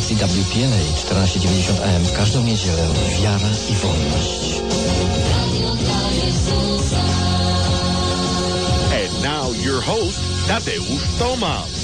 stacji WPNA 1490 AM w każdą niedzielę wiara i wolność. And now your host, Tadeusz Tomasz.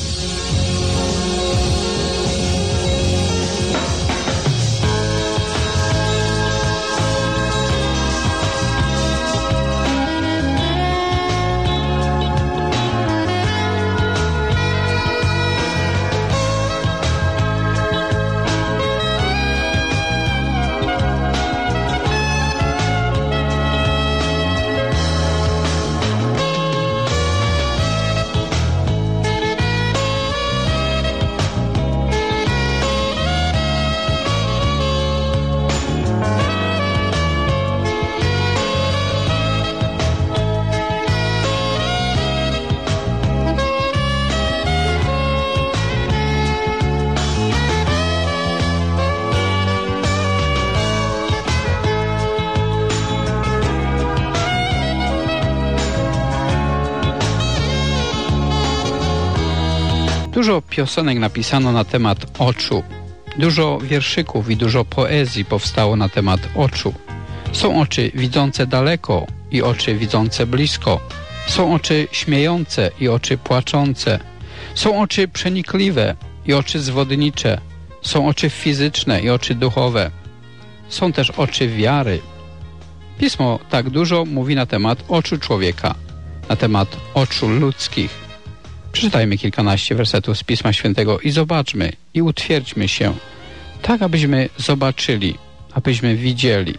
Dużo piosenek napisano na temat oczu. Dużo wierszyków i dużo poezji powstało na temat oczu. Są oczy widzące daleko i oczy widzące blisko. Są oczy śmiejące i oczy płaczące. Są oczy przenikliwe i oczy zwodnicze. Są oczy fizyczne i oczy duchowe. Są też oczy wiary. Pismo tak dużo mówi na temat oczu człowieka, na temat oczu ludzkich. Przeczytajmy kilkanaście wersetów z Pisma Świętego i zobaczmy i utwierdźmy się, tak abyśmy zobaczyli, abyśmy widzieli.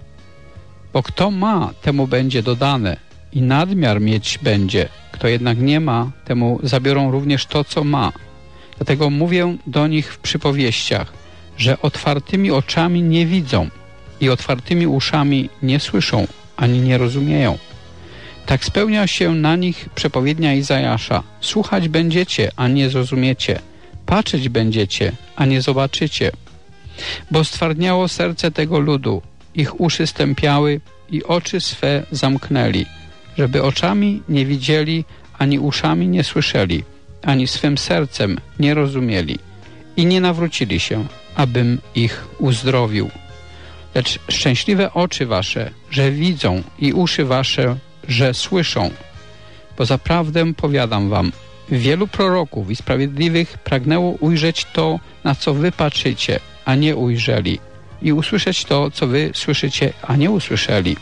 Bo kto ma, temu będzie dodane i nadmiar mieć będzie. Kto jednak nie ma, temu zabiorą również to, co ma. Dlatego mówię do nich w przypowieściach, że otwartymi oczami nie widzą i otwartymi uszami nie słyszą, ani nie rozumieją. Tak spełnia się na nich przepowiednia Izajasza. Słuchać będziecie, a nie zrozumiecie. Patrzeć będziecie, a nie zobaczycie. Bo stwardniało serce tego ludu, ich uszy stępiały i oczy swe zamknęli, żeby oczami nie widzieli, ani uszami nie słyszeli, ani swym sercem nie rozumieli i nie nawrócili się, abym ich uzdrowił. Lecz szczęśliwe oczy wasze, że widzą i uszy wasze, że słyszą. Bo zaprawdę powiadam wam, wielu proroków i sprawiedliwych pragnęło ujrzeć to, na co wy patrzycie, a nie ujrzeli, i usłyszeć to, co wy słyszycie, a nie usłyszeli.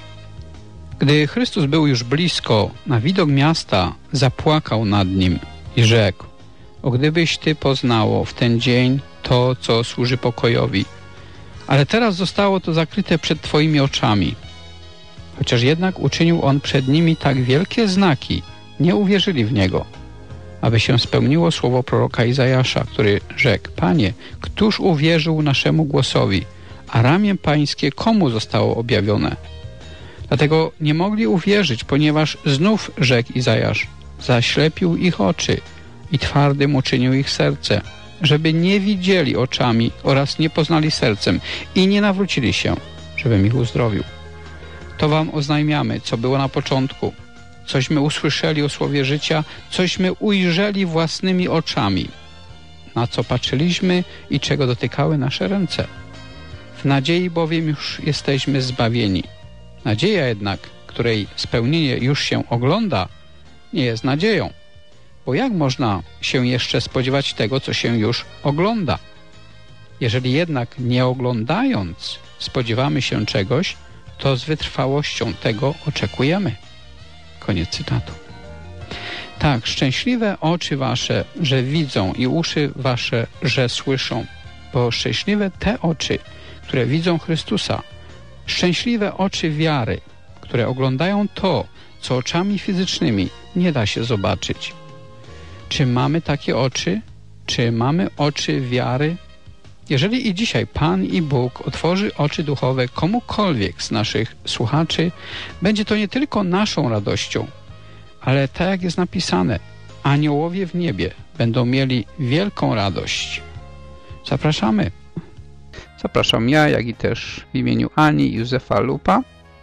Gdy Chrystus był już blisko, na widok miasta zapłakał nad nim i rzekł: o gdybyś ty poznało w ten dzień to, co służy pokojowi, ale teraz zostało to zakryte przed twoimi oczami. Chociaż jednak uczynił on przed nimi tak wielkie znaki, nie uwierzyli w niego. Aby się spełniło słowo proroka Izajasza, który rzekł: Panie, któż uwierzył naszemu głosowi, a ramię pańskie komu zostało objawione? Dlatego nie mogli uwierzyć, ponieważ znów rzekł Izajasz: zaślepił ich oczy i twardym uczynił ich serce, żeby nie widzieli oczami oraz nie poznali sercem i nie nawrócili się, żebym ich uzdrowił. To wam oznajmiamy, co było na początku, cośmy usłyszeli o słowie życia, cośmy ujrzeli własnymi oczami, na co patrzyliśmy i czego dotykały nasze ręce. W nadziei bowiem już jesteśmy zbawieni. Nadzieja jednak, której spełnienie już się ogląda, nie jest nadzieją. Bo jak można się jeszcze spodziewać tego, co się już ogląda? Jeżeli jednak nie oglądając spodziewamy się czegoś, to z wytrwałością tego oczekujemy. Koniec cytatu. Tak, szczęśliwe oczy wasze, że widzą i uszy wasze, że słyszą. Bo szczęśliwe te oczy, które widzą Chrystusa. Szczęśliwe oczy wiary, które oglądają to, co oczami fizycznymi nie da się zobaczyć. Czy mamy takie oczy? Czy mamy oczy wiary? Jeżeli i dzisiaj Pan i Bóg otworzy oczy duchowe komukolwiek z naszych słuchaczy, będzie to nie tylko naszą radością, ale tak jak jest napisane, aniołowie w niebie będą mieli wielką radość. Zapraszamy. Zapraszam ja, jak i też w imieniu Ani i Józefa Lupa.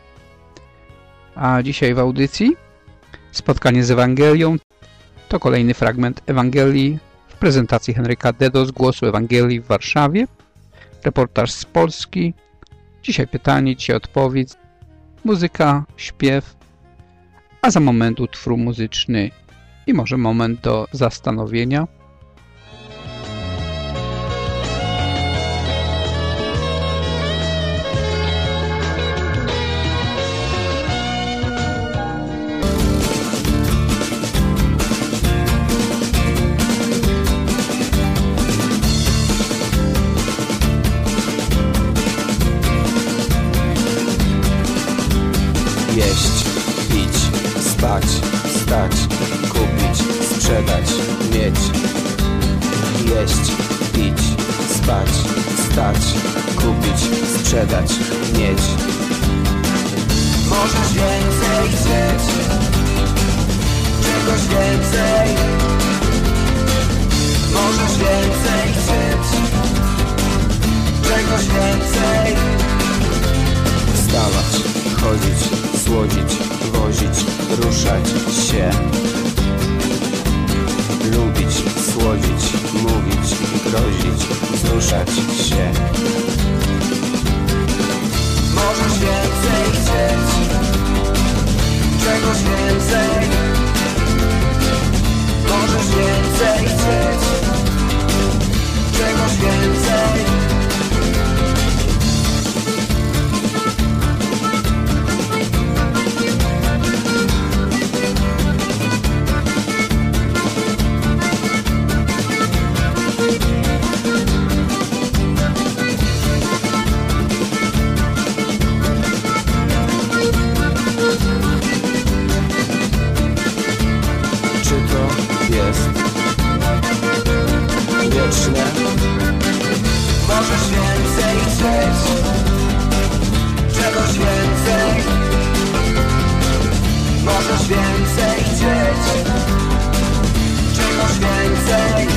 A dzisiaj w audycji spotkanie z Ewangelią to kolejny fragment Ewangelii W prezentacji Henryka Dedo z Głosu Ewangelii w Warszawie. Reportaż z Polski. Dzisiaj pytanie, dzisiaj odpowiedź. Muzyka, śpiew, a za moment utwór muzyczny i może moment do zastanowienia. Jeść, pić, spać, stać, kupić, sprzedać, mieć. Jeść, pić, spać, stać, kupić, sprzedać, mieć. Możesz więcej chcieć, czegoś więcej. Możesz więcej chcieć, czegoś więcej. Wstawać, chodzić, słodzić, wozić, ruszać się. Lubić, słodzić, mówić, grozić, wzruszać się. Możesz więcej chcieć, czegoś więcej. Możesz więcej chcieć, czegoś więcej. Wieczne. Możesz więcej chcieć, czegoś więcej. Możesz więcej chcieć, czegoś więcej.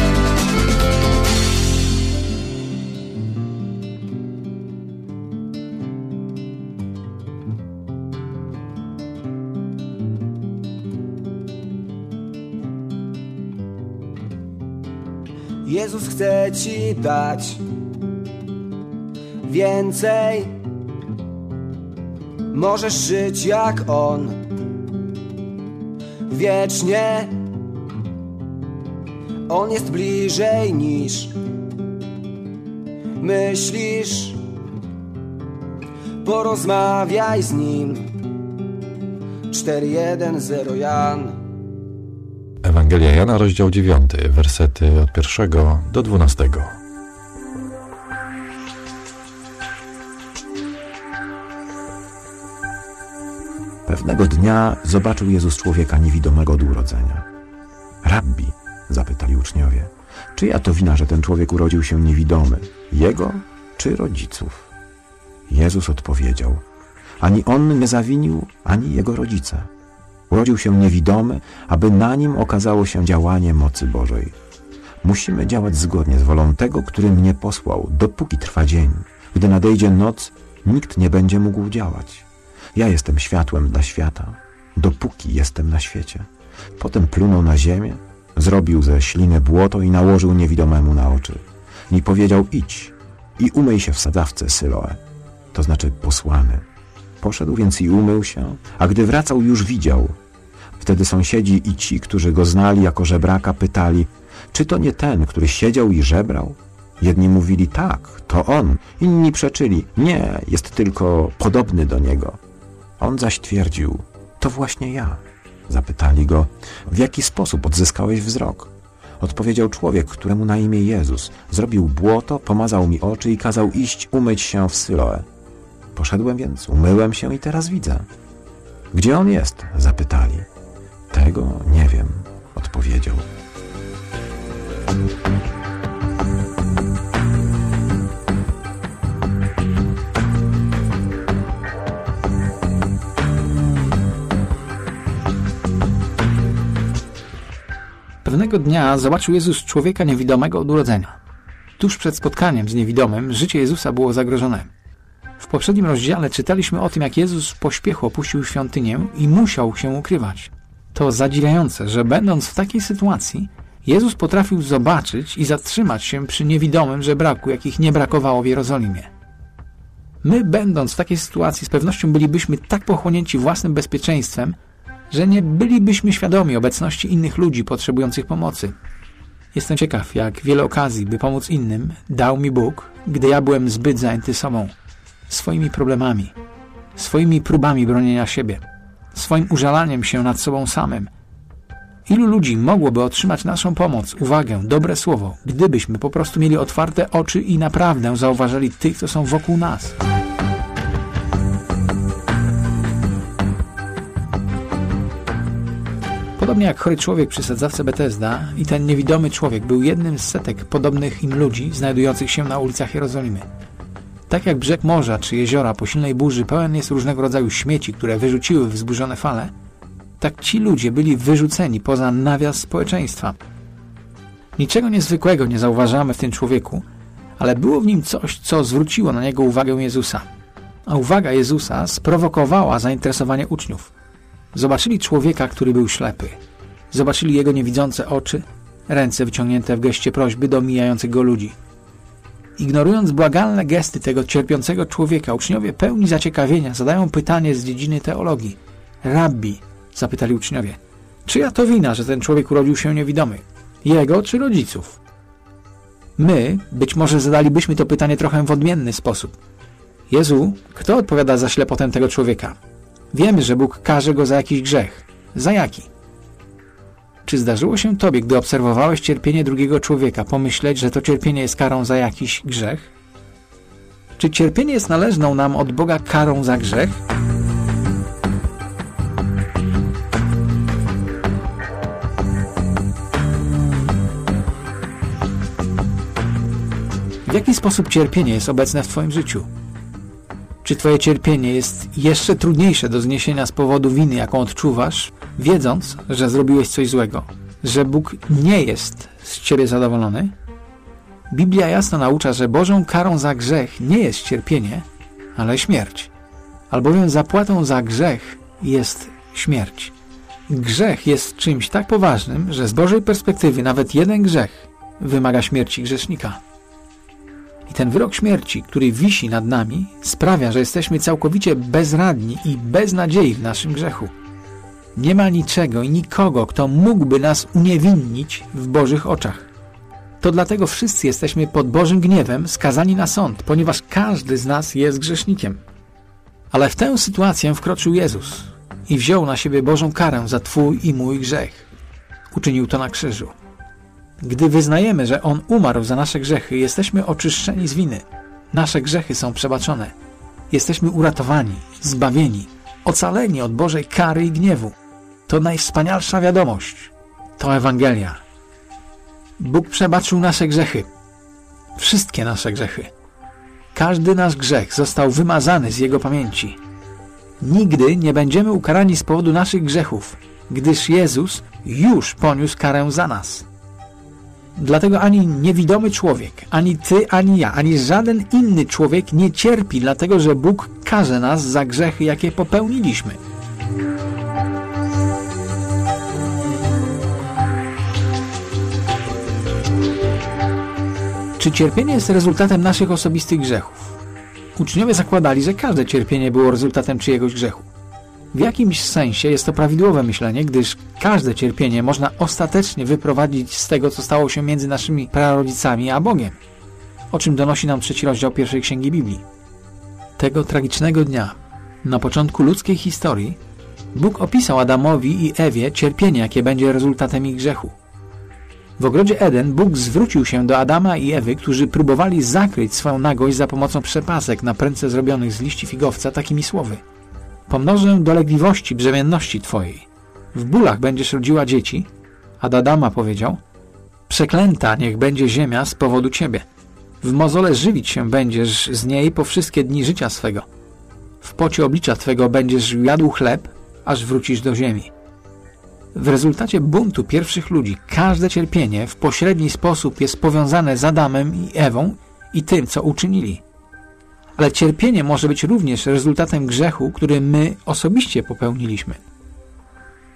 Jezus chce ci dać więcej. Możesz żyć jak On wiecznie. On jest bliżej niż myślisz. Porozmawiaj z Nim. 4:1:0 Jan. Ewangelia Jana, rozdział 9, wersety od 1 do 12. Pewnego dnia zobaczył Jezus człowieka niewidomego od urodzenia. Rabbi, zapytali uczniowie, czyja to wina, że ten człowiek urodził się niewidomy? Jego czy rodziców? Jezus odpowiedział, ani on nie zawinił, ani jego rodzice. Urodził się niewidomy, aby na nim okazało się działanie mocy Bożej. Musimy działać zgodnie z wolą tego, który mnie posłał, dopóki trwa dzień. Gdy nadejdzie noc, nikt nie będzie mógł działać. Ja jestem światłem dla świata, dopóki jestem na świecie. Potem plunął na ziemię, zrobił ze śliny błoto i nałożył niewidomemu na oczy. I powiedział, idź i umyj się w sadzawce Syloe, to znaczy posłany. Poszedł więc i umył się, a gdy wracał, już widział. Wtedy sąsiedzi i ci, którzy go znali jako żebraka, pytali, czy to nie ten, który siedział i żebrał? Jedni mówili, tak, to on. Inni przeczyli, nie, jest tylko podobny do niego. On zaś twierdził, to właśnie ja. Zapytali go, w jaki sposób odzyskałeś wzrok? Odpowiedział człowiek, któremu na imię Jezus. Zrobił błoto, pomazał mi oczy i kazał iść umyć się w Syloe. Poszedłem więc, umyłem się i teraz widzę. Gdzie on jest? Zapytali. Tego nie wiem, odpowiedział. Pewnego dnia zobaczył Jezus człowieka niewidomego od urodzenia. Tuż przed spotkaniem z niewidomym życie Jezusa było zagrożone. W poprzednim rozdziale czytaliśmy o tym, jak Jezus w pośpiechu opuścił świątynię i musiał się ukrywać. To zadziwiające, że będąc w takiej sytuacji, Jezus potrafił zobaczyć i zatrzymać się przy niewidomym żebraku, jakich nie brakowało w Jerozolimie. My, będąc w takiej sytuacji, z pewnością bylibyśmy tak pochłonięci własnym bezpieczeństwem, że nie bylibyśmy świadomi obecności innych ludzi potrzebujących pomocy. Jestem ciekaw, jak wiele okazji, by pomóc innym, dał mi Bóg, gdy ja byłem zbyt zajęty sobą, swoimi problemami, swoimi próbami bronienia siebie, swoim użalaniem się nad sobą samym. Ilu ludzi mogłoby otrzymać naszą pomoc, uwagę, dobre słowo, gdybyśmy po prostu mieli otwarte oczy i naprawdę zauważyli tych, co są wokół nas? Podobnie jak chory człowiek przy sadzawce Betesda i ten niewidomy człowiek był jednym z setek podobnych im ludzi znajdujących się na ulicach Jerozolimy. Tak jak brzeg morza czy jeziora po silnej burzy pełen jest różnego rodzaju śmieci, które wyrzuciły wzburzone fale, tak ci ludzie byli wyrzuceni poza nawias społeczeństwa. Niczego niezwykłego nie zauważamy w tym człowieku, ale było w nim coś, co zwróciło na niego uwagę Jezusa. A uwaga Jezusa sprowokowała zainteresowanie uczniów. Zobaczyli człowieka, który był ślepy. Zobaczyli jego niewidzące oczy, ręce wyciągnięte w geście prośby do mijających go ludzi. Ignorując błagalne gesty tego cierpiącego człowieka, uczniowie pełni zaciekawienia zadają pytanie z dziedziny teologii. Rabbi, zapytali uczniowie, czyja to wina, że ten człowiek urodził się niewidomy? Jego czy rodziców? My być może zadalibyśmy to pytanie trochę w odmienny sposób. Jezu, kto odpowiada za ślepotę tego człowieka? Wiemy, że Bóg karze go za jakiś grzech. Za jaki? Czy zdarzyło się Tobie, gdy obserwowałeś cierpienie drugiego człowieka, pomyśleć, że to cierpienie jest karą za jakiś grzech? Czy cierpienie jest należną nam od Boga karą za grzech? W jaki sposób cierpienie jest obecne w Twoim życiu? Czy Twoje cierpienie jest jeszcze trudniejsze do zniesienia z powodu winy, jaką odczuwasz, wiedząc, że zrobiłeś coś złego, że Bóg nie jest z Ciebie zadowolony? Biblia jasno naucza, że Bożą karą za grzech nie jest cierpienie, ale śmierć. Albowiem zapłatą za grzech jest śmierć. Grzech jest czymś tak poważnym, że z Bożej perspektywy nawet jeden grzech wymaga śmierci grzesznika. I ten wyrok śmierci, który wisi nad nami, sprawia, że jesteśmy całkowicie bezradni i bez nadziei w naszym grzechu. Nie ma niczego i nikogo, kto mógłby nas uniewinnić w Bożych oczach. To dlatego wszyscy jesteśmy pod Bożym gniewem skazani na sąd, ponieważ każdy z nas jest grzesznikiem. Ale w tę sytuację wkroczył Jezus i wziął na siebie Bożą karę za Twój i mój grzech. Uczynił to na krzyżu. Gdy wyznajemy, że On umarł za nasze grzechy, jesteśmy oczyszczeni z winy. Nasze grzechy są przebaczone. Jesteśmy uratowani, zbawieni, ocaleni od Bożej kary i gniewu. To najwspanialsza wiadomość. To Ewangelia. Bóg przebaczył nasze grzechy. Wszystkie nasze grzechy. Każdy nasz grzech został wymazany z Jego pamięci. Nigdy nie będziemy ukarani z powodu naszych grzechów, gdyż Jezus już poniósł karę za nas. Dlatego ani niewidomy człowiek, ani ty, ani ja, ani żaden inny człowiek nie cierpi, dlatego że Bóg karze nas za grzechy, jakie popełniliśmy. Czy cierpienie jest rezultatem naszych osobistych grzechów? Uczniowie zakładali, że każde cierpienie było rezultatem czyjegoś grzechu. W jakimś sensie jest to prawidłowe myślenie, gdyż każde cierpienie można ostatecznie wyprowadzić z tego, co stało się między naszymi prarodzicami a Bogiem, o czym donosi nam 3 rozdział pierwszej księgi Biblii. Tego tragicznego dnia, na początku ludzkiej historii, Bóg opisał Adamowi i Ewie cierpienie, jakie będzie rezultatem ich grzechu. W ogrodzie Eden Bóg zwrócił się do Adama i Ewy, którzy próbowali zakryć swoją nagość za pomocą przepasek na prędce zrobionych z liści figowca takimi słowy: pomnożę dolegliwości brzemienności Twojej. W bólach będziesz rodziła dzieci. A do Adama powiedział: przeklęta niech będzie ziemia z powodu Ciebie. W mozole żywić się będziesz z niej po wszystkie dni życia swego. W pocie oblicza Twego będziesz jadł chleb, aż wrócisz do ziemi. W rezultacie buntu pierwszych ludzi każde cierpienie w pośredni sposób jest powiązane z Adamem i Ewą i tym, co uczynili. Ale cierpienie może być również rezultatem grzechu, który my osobiście popełniliśmy.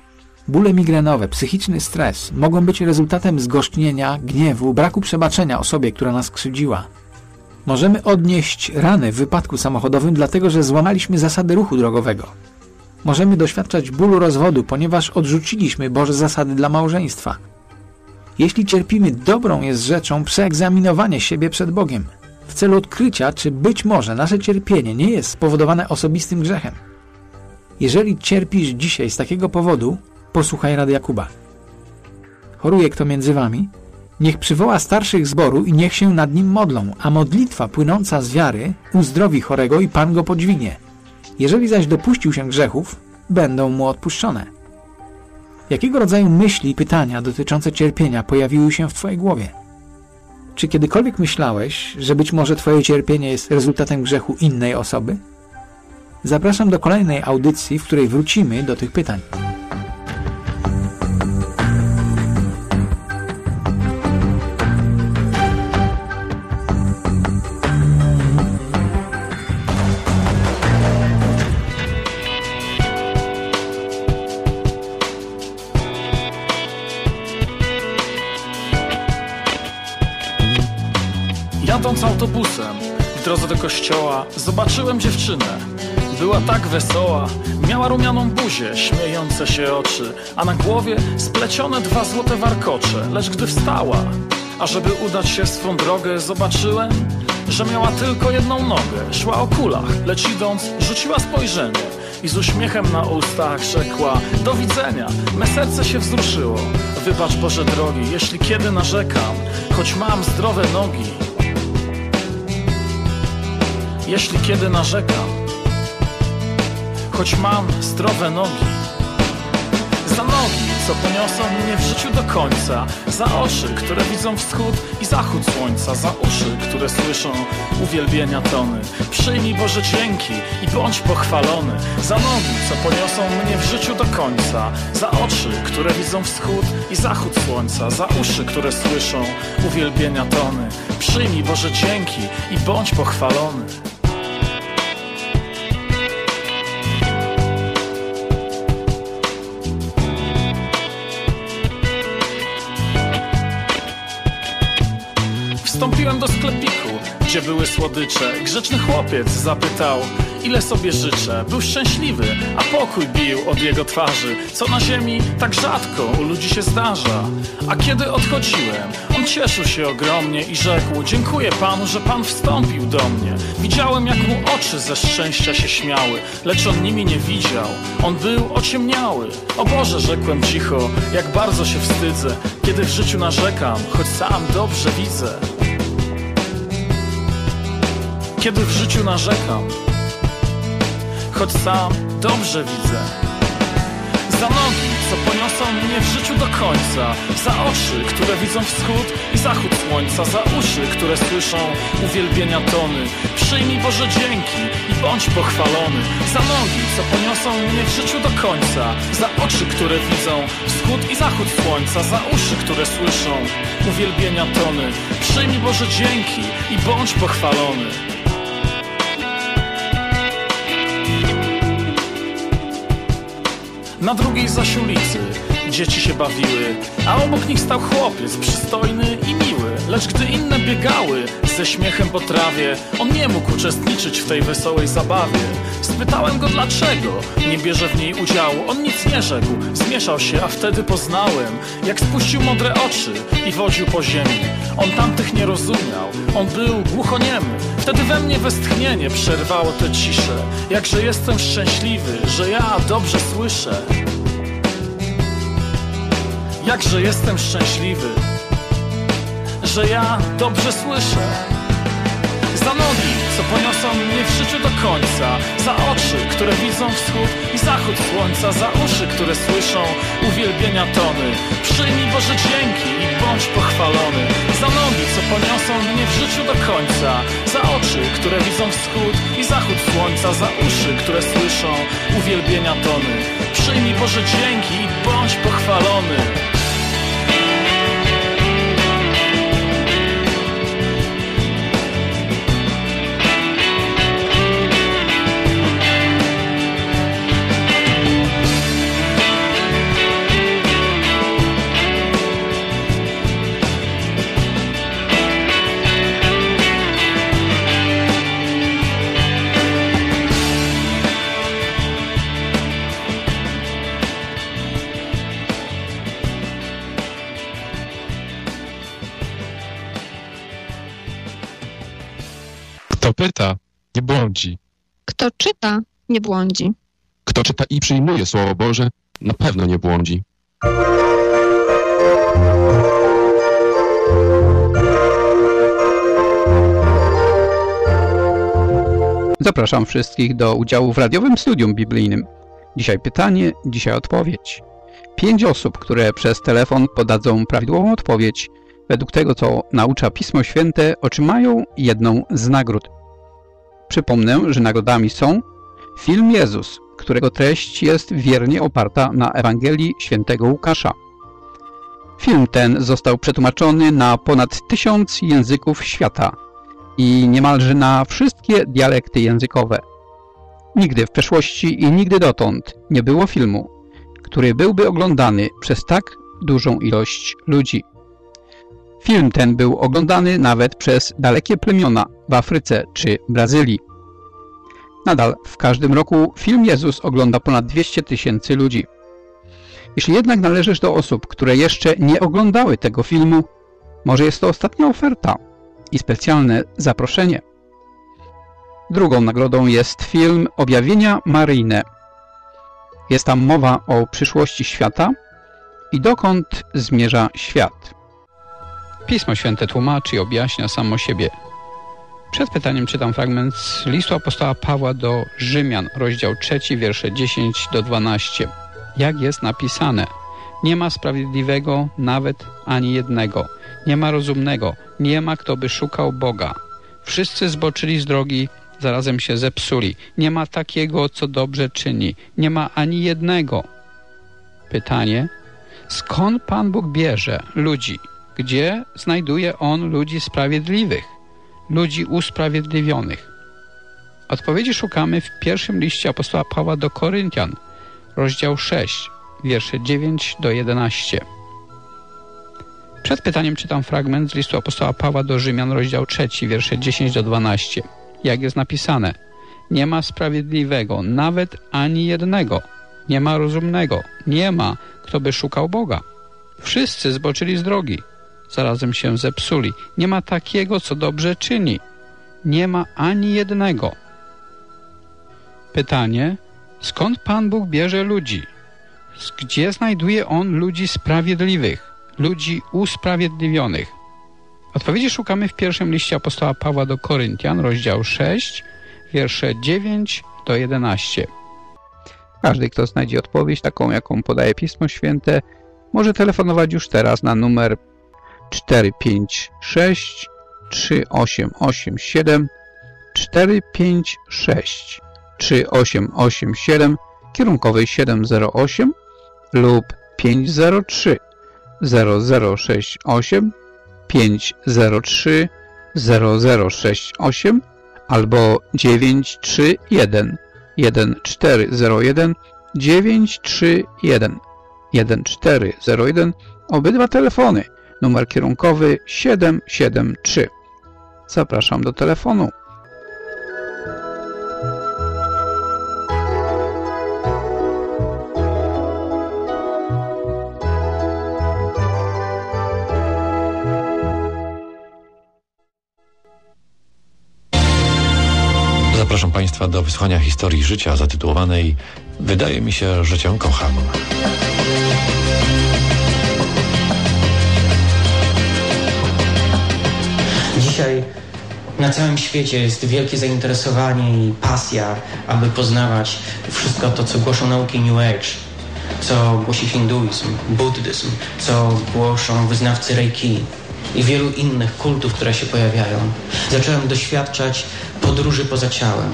Bóle migrenowe, psychiczny stres mogą być rezultatem zgorzknienia, gniewu, braku przebaczenia osobie, która nas krzywdziła. Możemy odnieść rany w wypadku samochodowym, dlatego że złamaliśmy zasady ruchu drogowego. Możemy doświadczać bólu rozwodu, ponieważ odrzuciliśmy Boże zasady dla małżeństwa. Jeśli cierpimy, dobrą jest rzeczą przeegzaminowanie siebie przed Bogiem, w celu odkrycia, czy być może nasze cierpienie nie jest spowodowane osobistym grzechem. Jeżeli cierpisz dzisiaj z takiego powodu, posłuchaj rady Jakuba. Choruje kto między wami? Niech przywoła starszych zboru i niech się nad nim modlą, a modlitwa płynąca z wiary uzdrowi chorego i Pan go podźwignie. Jeżeli zaś dopuścił się grzechów, będą mu odpuszczone. Jakiego rodzaju myśli i pytania dotyczące cierpienia pojawiły się w twojej głowie? Czy kiedykolwiek myślałeś, że być może twoje cierpienie jest rezultatem grzechu innej osoby? Zapraszam do kolejnej audycji, w której wrócimy do tych pytań. Jadąc autobusem w drodze do kościoła, zobaczyłem dziewczynę. Była tak wesoła, miała rumianą buzię, śmiejące się oczy, a na głowie splecione 2 złote warkocze. Lecz gdy wstała, ażeby udać się w swą drogę, zobaczyłem, że miała tylko jedną nogę. Szła o kulach, lecz idąc rzuciła spojrzenie i z uśmiechem na ustach rzekła: do widzenia. Me serce się wzruszyło. Wybacz Boże drogi, jeśli kiedy narzekam, choć mam zdrowe nogi. Jeśli kiedy narzekam, choć mam zdrowe nogi. Za nogi, co poniosą mnie w życiu do końca, za oczy, które widzą wschód i zachód słońca, za uszy, które słyszą uwielbienia tony. Przyjmij Boże dzięki i bądź pochwalony. Za nogi, co poniosą mnie w życiu do końca, za oczy, które widzą wschód i zachód słońca, za uszy, które słyszą uwielbienia tony. Przyjmij Boże dzięki i bądź pochwalony. Wstąpiłem do sklepiku, gdzie były słodycze. Grzeczny chłopiec zapytał, ile sobie życzę. Był szczęśliwy, a pokój bił od jego twarzy, co na ziemi tak rzadko u ludzi się zdarza. A kiedy odchodziłem, on cieszył się ogromnie i rzekł: dziękuję Panu, że Pan wstąpił do mnie. Widziałem, jak mu oczy ze szczęścia się śmiały, lecz on nimi nie widział, on był ociemniały. O Boże, rzekłem cicho, jak bardzo się wstydzę, kiedy w życiu narzekam, choć sam dobrze widzę. Kiedy w życiu narzekam, choć sam dobrze widzę. Za nogi, co poniosą mnie w życiu do końca, za oczy, które widzą wschód i zachód słońca, za uszy, które słyszą uwielbienia tony. Przyjmij Boże dzięki i bądź pochwalony. Za nogi, co poniosą mnie w życiu do końca, za oczy, które widzą wschód i zachód słońca, za uszy, które słyszą uwielbienia tony. Przyjmij Boże dzięki i bądź pochwalony. Na drugiej zaś ulicy dzieci się bawiły, a obok nich stał chłopiec przystojny i miły. Lecz gdy inne biegały ze śmiechem po trawie, on nie mógł uczestniczyć w tej wesołej zabawie. Spytałem go, dlaczego nie bierze w niej udziału. On nic nie rzekł, zmieszał się, a wtedy poznałem, jak spuścił modre oczy i wodził po ziemi. On tamtych nie rozumiał, on był głuchoniemy. Wtedy we mnie westchnienie przerwało tę ciszę. Jakże jestem szczęśliwy, że ja dobrze słyszę. Jakże jestem szczęśliwy, że ja dobrze słyszę. Za nogi, co poniosą mnie w życiu do końca, za oczy, które widzą wschód i zachód słońca, za uszy, które słyszą uwielbienia tony. Przyjmij Boże dzięki i bądź pochwalony. Za nogi, co poniosą mnie w życiu do końca, za oczy, które widzą wschód i zachód słońca, za uszy, które słyszą uwielbienia tony. Przyjmij Boże dzięki i bądź pochwalony. błądzi. Kto czyta, nie błądzi. Kto czyta i przyjmuje Słowo Boże, na pewno nie błądzi. Zapraszam wszystkich do udziału w radiowym studium biblijnym. Dzisiaj pytanie, dzisiaj odpowiedź. 5 osób, które przez telefon podadzą prawidłową odpowiedź, według tego, co naucza Pismo Święte, otrzymają jedną z nagród. Przypomnę, że nagrodami są film Jezus, którego treść jest wiernie oparta na Ewangelii Świętego Łukasza. Film ten został przetłumaczony na ponad 1000 języków świata i niemalże na wszystkie dialekty językowe. Nigdy w przeszłości i nigdy dotąd nie było filmu, który byłby oglądany przez tak dużą ilość ludzi. Film ten był oglądany nawet przez dalekie plemiona w Afryce czy Brazylii. Nadal w każdym roku film Jezus ogląda ponad 200 000 ludzi. Jeśli jednak należysz do osób, które jeszcze nie oglądały tego filmu, może jest to ostatnia oferta i specjalne zaproszenie. Drugą nagrodą jest film Objawienia Maryjne. Jest tam mowa o przyszłości świata i dokąd zmierza świat. Pismo Święte tłumaczy i objaśnia samo siebie. Przed pytaniem czytam fragment z listu apostoła Pawła do Rzymian, rozdział 3, wiersze 10 do 12. Jak jest napisane: nie ma sprawiedliwego, nawet ani jednego. Nie ma rozumnego, nie ma kto by szukał Boga. Wszyscy zboczyli z drogi, zarazem się zepsuli. Nie ma takiego, co dobrze czyni. Nie ma ani jednego. Pytanie: skąd Pan Bóg bierze ludzi? Gdzie znajduje On ludzi sprawiedliwych? Ludzi usprawiedliwionych? Odpowiedzi szukamy w pierwszym liście apostoła Pawła do Koryntian, rozdział 6, wiersze 9 do 11. Przed pytaniem czytam fragment z listu apostoła Pawła do Rzymian, rozdział 3, wiersze 10 do 12. Jak jest napisane: nie ma sprawiedliwego, nawet ani jednego. Nie ma rozumnego, nie ma kto by szukał Boga. Wszyscy zboczyli z drogi, zarazem się zepsuli. Nie ma takiego, co dobrze czyni. Nie ma ani jednego. Pytanie: skąd Pan Bóg bierze ludzi? Gdzie znajduje On ludzi sprawiedliwych, ludzi usprawiedliwionych? Odpowiedzi szukamy w pierwszym liście apostoła Pawła do Koryntian, rozdział 6, wiersze 9 do 11. Każdy, kto znajdzie odpowiedź taką, jaką podaje Pismo Święte, może telefonować już teraz na numer 456 3887 456 3887 kierunkowej 708 lub 503 0068 503 0068 albo 931 1401 931 1401. Obydwa telefony. Numer kierunkowy 773. Zapraszam do telefonu. Zapraszam Państwa do wysłuchania historii życia zatytułowanej „Wydaje mi się, że Cię kocham”. Dzisiaj na całym świecie jest wielkie zainteresowanie i pasja, aby poznawać wszystko to, co głoszą nauki New Age, co głosi hinduizm, buddyzm, co głoszą wyznawcy Reiki i wielu innych kultów, które się pojawiają. Zacząłem doświadczać podróży poza ciałem.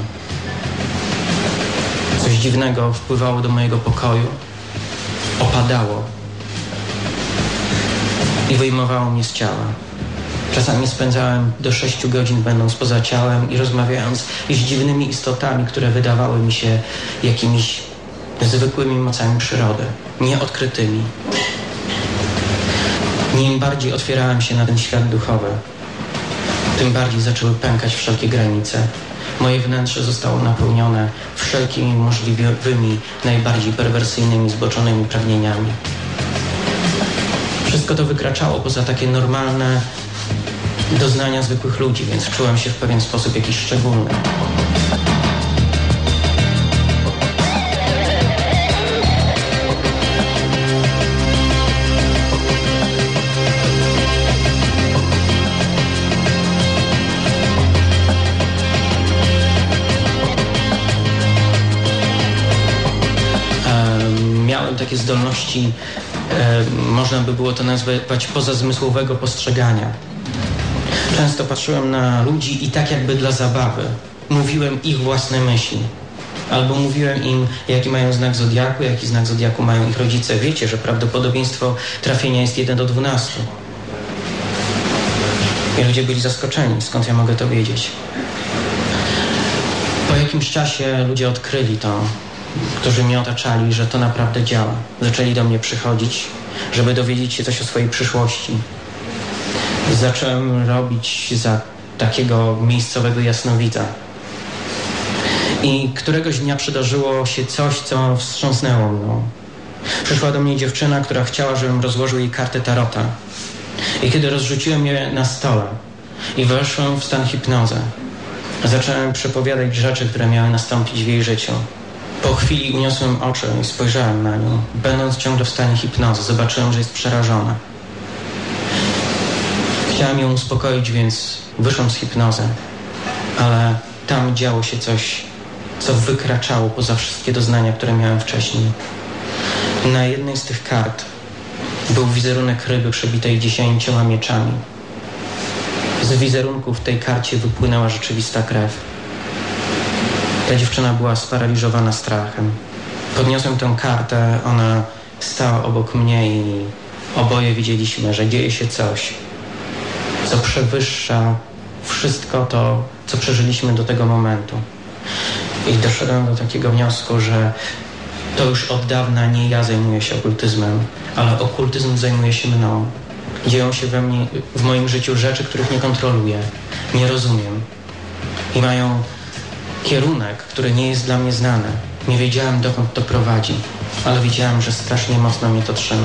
Coś dziwnego wpływało do mojego pokoju, opadało i wyjmowało mnie z ciała. Czasami spędzałem do 6 godzin będąc poza ciałem i rozmawiając z dziwnymi istotami, które wydawały mi się jakimiś zwykłymi mocami przyrody, nieodkrytymi. Im bardziej otwierałem się na ten świat duchowy, tym bardziej zaczęły pękać wszelkie granice. Moje wnętrze zostało napełnione wszelkimi możliwymi, najbardziej perwersyjnymi, zboczonymi pragnieniami. Wszystko to wykraczało poza takie normalne doznania zwykłych ludzi, więc czułem się w pewien sposób jakiś szczególny. takie zdolności, można by było to nazwać pozazmysłowego postrzegania. Często patrzyłem na ludzi i tak jakby dla zabawy mówiłem ich własne myśli. Albo mówiłem im, jaki mają znak zodiaku, jaki znak zodiaku mają ich rodzice. Wiecie, że prawdopodobieństwo trafienia jest 1 do 12. I ludzie byli zaskoczeni, skąd ja mogę to wiedzieć. Po jakimś czasie ludzie odkryli to, którzy mnie otaczali, że to naprawdę działa. Zaczęli do mnie przychodzić, żeby dowiedzieć się coś o swojej przyszłości. Zacząłem robić za takiego miejscowego jasnowidza. I któregoś dnia przydarzyło się coś, co wstrząsnęło mną. Przyszła do mnie dziewczyna, która chciała, żebym rozłożył jej kartę tarota. I kiedy rozrzuciłem je na stole i weszłem w stan hipnozy, zacząłem przepowiadać rzeczy, które miały nastąpić w jej życiu. Po chwili uniosłem oczy i spojrzałem na nią. Będąc ciągle w stanie hipnozy, zobaczyłem, że jest przerażona. Chciałem ją uspokoić, więc wyszłem z hipnozy. Ale tam działo się coś, co wykraczało poza wszystkie doznania, które miałem wcześniej. Na jednej z tych kart był wizerunek ryby przebitej 10 mieczami. Z wizerunku w tej karcie wypłynęła rzeczywista krew. Ta dziewczyna była sparaliżowana strachem. Podniosłem tę kartę, ona stała obok mnie i oboje widzieliśmy, że dzieje się coś, co przewyższa wszystko to, co przeżyliśmy do tego momentu. I doszedłem do takiego wniosku, że to już od dawna nie ja zajmuję się okultyzmem, ale okultyzm zajmuje się mną. Dzieją się we mnie, w moim życiu rzeczy, których nie kontroluję, nie rozumiem. I mają kierunek, który nie jest dla mnie znany. Nie wiedziałem, dokąd to prowadzi, ale wiedziałem, że strasznie mocno mnie to trzyma.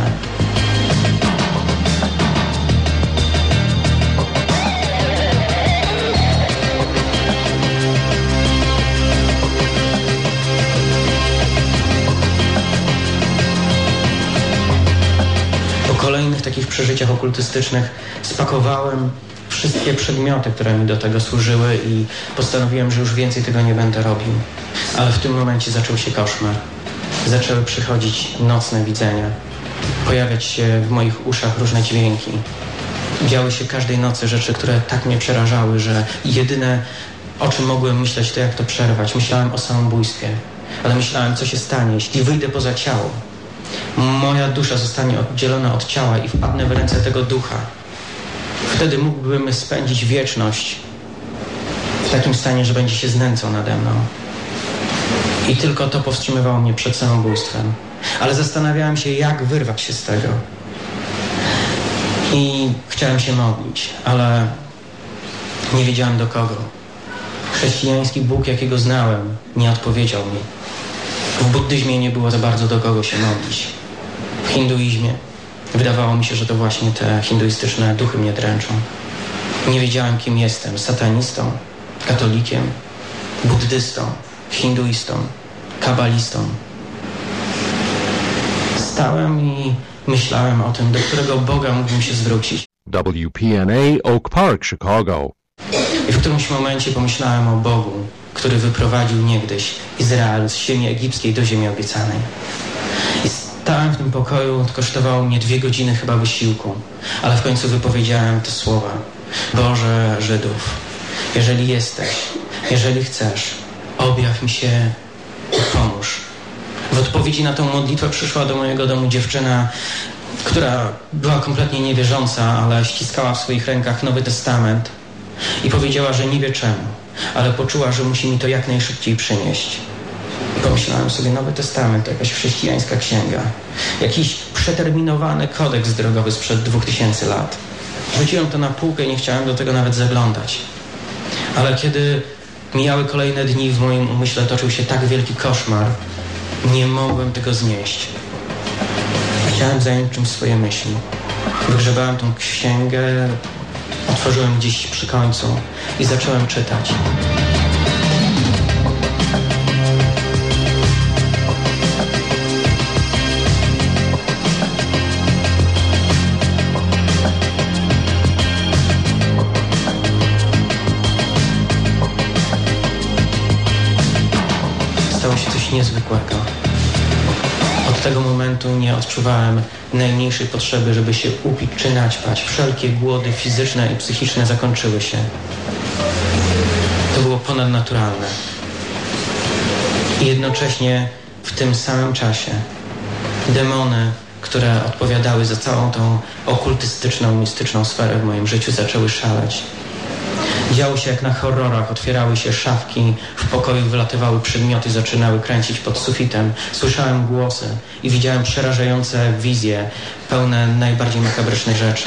Po kolejnych takich przeżyciach okultystycznych spakowałem wszystkie przedmioty, które mi do tego służyły i postanowiłem, że już więcej tego nie będę robił. Ale w tym momencie zaczął się koszmar. Zaczęły przychodzić nocne widzenia. Pojawiać się w moich uszach różne dźwięki. Działy się każdej nocy rzeczy, które tak mnie przerażały, że jedyne, o czym mogłem myśleć, to jak to przerwać. Myślałem o samobójstwie, ale myślałem, co się stanie, jeśli wyjdę poza ciało. Moja dusza zostanie oddzielona od ciała i wpadnę w ręce tego ducha. Wtedy mógłbym spędzić wieczność w takim stanie, że będzie się znęcał nade mną. I tylko to powstrzymywało mnie przed samobójstwem. Ale zastanawiałem się, jak wyrwać się z tego. I chciałem się modlić, ale nie wiedziałem do kogo. Chrześcijański Bóg, jakiego znałem, nie odpowiedział mi. W buddyzmie nie było za bardzo do kogo się modlić. W hinduizmie wydawało mi się, że to właśnie te hinduistyczne duchy mnie dręczą. Nie wiedziałem, kim jestem. Satanistą, katolikiem, buddystą, hinduistą, kabalistą. Stałem i myślałem o tym, do którego Boga mógłbym się zwrócić. WPNA Oak Park, Chicago. I w którymś momencie pomyślałem o Bogu, który wyprowadził niegdyś Izrael z ziemi egipskiej do ziemi obiecanej. I stałem w tym pokoju, kosztowało mnie 2 godziny chyba wysiłku, ale w końcu wypowiedziałem te słowa. Boże Żydów, jeżeli jesteś, jeżeli chcesz, objaw mi się i pomóż. W odpowiedzi na tę modlitwę przyszła do mojego domu dziewczyna, która była kompletnie niewierząca, ale ściskała w swoich rękach Nowy Testament i powiedziała, że nie wie czemu, ale poczuła, że musi mi to jak najszybciej przynieść. I pomyślałem sobie, Nowy Testament to jakaś chrześcijańska księga, jakiś przeterminowany kodeks drogowy sprzed 2000 lat. Rzuciłem to na półkę i nie chciałem do tego nawet zaglądać. Ale kiedy mijały kolejne dni, w moim umyśle toczył się tak wielki koszmar, nie mogłem tego znieść. Chciałem zająć czymś swoje myśli. Wygrzebałem tą księgę, otworzyłem gdzieś przy końcu i zacząłem czytać. Stało się coś niezwykłego. Od tego momentu nie odczuwałem najmniejszej potrzeby, żeby się upić czy naćpać. Wszelkie głody fizyczne i psychiczne zakończyły się. To było ponadnaturalne. I jednocześnie w tym samym czasie demony, które odpowiadały za całą tą okultystyczną, mistyczną sferę w moim życiu, zaczęły szaleć. Działo się jak na horrorach, otwierały się szafki, w pokoju wylatywały przedmioty, zaczynały kręcić pod sufitem. Słyszałem głosy i widziałem przerażające wizje, pełne najbardziej makabrycznych rzeczy.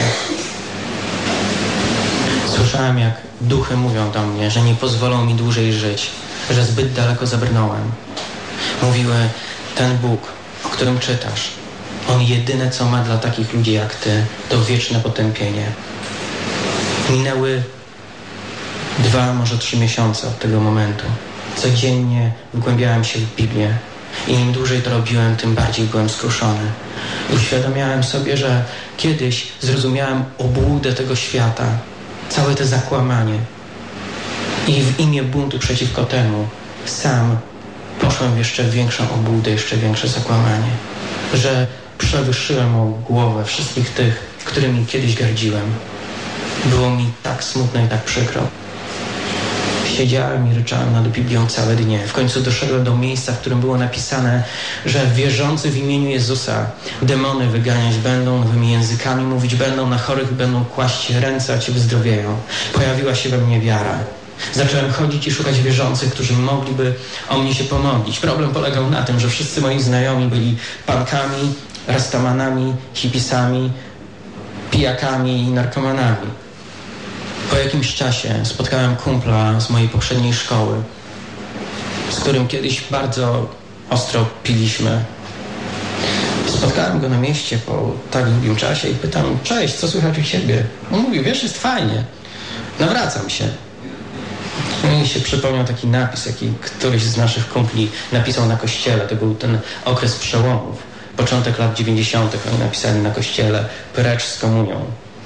Słyszałem, jak duchy mówią do mnie, że nie pozwolą mi dłużej żyć, że zbyt daleko zabrnąłem. Mówiły, ten Bóg, o którym czytasz, On jedyne, co ma dla takich ludzi jak ty, to wieczne potępienie. Minęły 2, może 3 miesiące od tego momentu. Codziennie wgłębiałem się w Biblię i im dłużej to robiłem, tym bardziej byłem skruszony. Uświadamiałem sobie, że kiedyś zrozumiałem obłudę tego świata, całe to zakłamanie. I w imię buntu przeciwko temu sam poszłem w jeszcze większą obłudę, jeszcze większe zakłamanie. Że przewyższyłem o głowę wszystkich tych, którymi kiedyś gardziłem. Było mi tak smutno i tak przykro. Siedziałem i ryczałem nad Biblią całe dnie. W końcu doszedłem do miejsca, w którym było napisane, że wierzący w imieniu Jezusa demony wyganiać będą, nowymi językami mówić będą, na chorych będą kłaść ręce, a ci wyzdrowieją. Pojawiła się we mnie wiara. Zacząłem chodzić i szukać wierzących, którzy mogliby o mnie się pomodlić. Problem polegał na tym, że wszyscy moi znajomi byli pankami, rastamanami, hipisami, pijakami i narkomanami. Po jakimś czasie spotkałem kumpla z mojej poprzedniej szkoły, z którym kiedyś bardzo ostro piliśmy. Spotkałem go na mieście po tak długim czasie i pytam, cześć, co słychać u ciebie? On mówi, wiesz, jest fajnie, nawracam się. Mi się przypomniał taki napis, jaki któryś z naszych kumpli napisał na kościele. To był ten okres przełomów. Początek lat 90. Oni napisali na kościele, precz z komunią.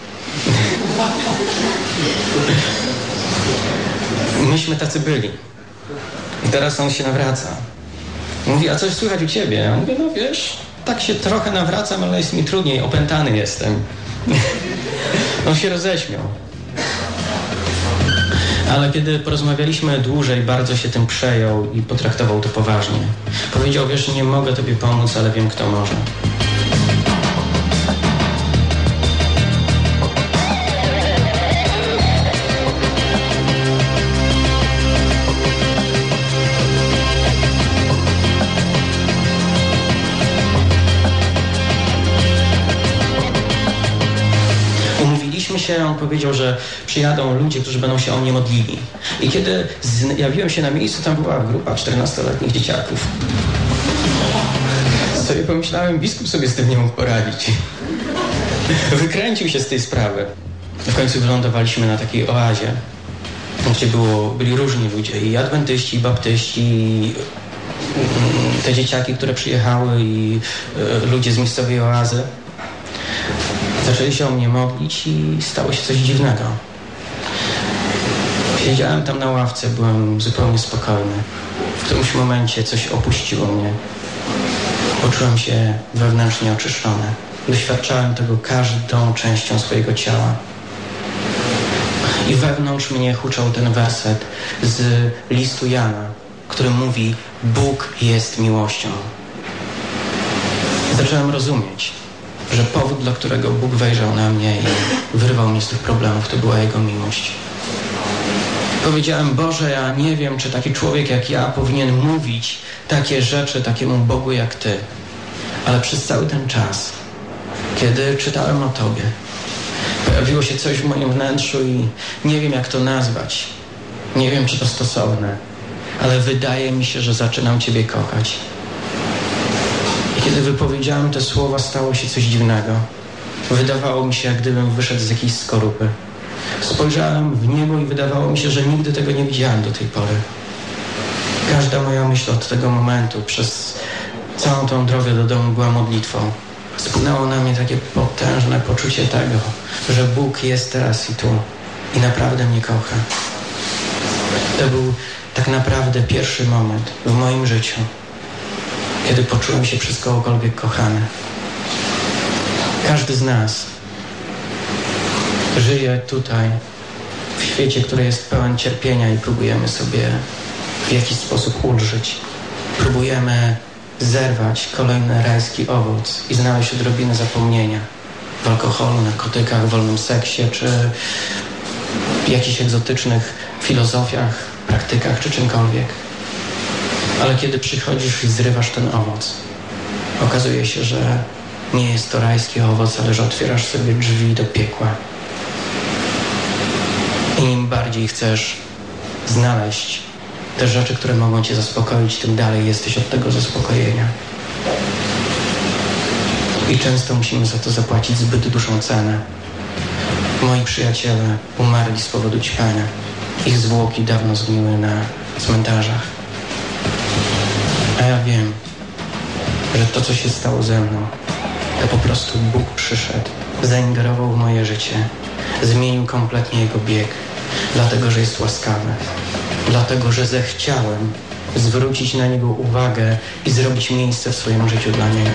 Myśmy tacy byli. I teraz on się nawraca. Mówi, a coś słychać u ciebie? Ja mówię, no wiesz, tak się trochę nawracam, ale jest mi trudniej, opętany jestem. On się roześmiał. Ale kiedy porozmawialiśmy dłużej, bardzo się tym przejął i potraktował to poważnie. Powiedział, wiesz, nie mogę tobie pomóc, ale wiem, kto może. On powiedział, że przyjadą ludzie, którzy będą się o mnie modlili. I kiedy zjawiłem się na miejscu, tam była grupa 14-letnich dzieciaków. Sobie pomyślałem, biskup sobie z tym nie mógł poradzić. Wykręcił się z tej sprawy. W końcu wylądowaliśmy na takiej oazie, gdzie byli różni ludzie, i adwentyści, i baptyści, i te dzieciaki, które przyjechały, i ludzie z miejscowej oazy. Zaczęli się o mnie modlić i stało się coś dziwnego. Siedziałem tam na ławce, byłem zupełnie spokojny. W którymś momencie coś opuściło mnie. Poczułem się wewnętrznie oczyszczony. Doświadczałem tego każdą częścią swojego ciała. I wewnątrz mnie huczał ten werset z listu Jana, który mówi: Bóg jest miłością. Zacząłem rozumieć, że powód, dla którego Bóg wejrzał na mnie i wyrwał mnie z tych problemów, to była Jego miłość. Powiedziałem, Boże, ja nie wiem, czy taki człowiek jak ja powinien mówić takie rzeczy takiemu Bogu jak Ty. Ale przez cały ten czas, kiedy czytałem o Tobie, pojawiło się coś w moim wnętrzu i nie wiem, jak to nazwać. Nie wiem, czy to stosowne, ale wydaje mi się, że zaczynam Ciebie kochać. I kiedy wypowiedziałem te słowa, stało się coś dziwnego. Wydawało mi się, jak gdybym wyszedł z jakiejś skorupy. Spojrzałem w niebo i wydawało mi się, że nigdy tego nie widziałem do tej pory. Każda moja myśl od tego momentu, przez całą tą drogę do domu, była modlitwą. Spłynęło na mnie takie potężne poczucie tego, że Bóg jest teraz i tu i naprawdę mnie kocha. To był tak naprawdę pierwszy moment w moim życiu, kiedy poczułem się przez kogokolwiek kochany. Każdy z nas żyje tutaj, w świecie, który jest pełen cierpienia i próbujemy sobie w jakiś sposób ulżyć. Próbujemy zerwać kolejny rajski owoc i znaleźć odrobinę zapomnienia w alkoholu, narkotykach, wolnym seksie, czy w jakichś egzotycznych filozofiach, praktykach, czy czymkolwiek. Ale kiedy przychodzisz i zrywasz ten owoc, okazuje się, że nie jest to rajski owoc, ale że otwierasz sobie drzwi do piekła. I im bardziej chcesz znaleźć te rzeczy, które mogą cię zaspokoić, tym dalej jesteś od tego zaspokojenia. I często musimy za to zapłacić zbyt dużą cenę. Moi przyjaciele umarli z powodu ćpania. Ich zwłoki dawno zgniły na cmentarzach. A ja wiem, że to, co się stało ze mną, to po prostu Bóg przyszedł, zaingerował w moje życie, zmienił kompletnie jego bieg, dlatego, że jest łaskawy, dlatego, że zechciałem zwrócić na niego uwagę i zrobić miejsce w swoim życiu dla niego.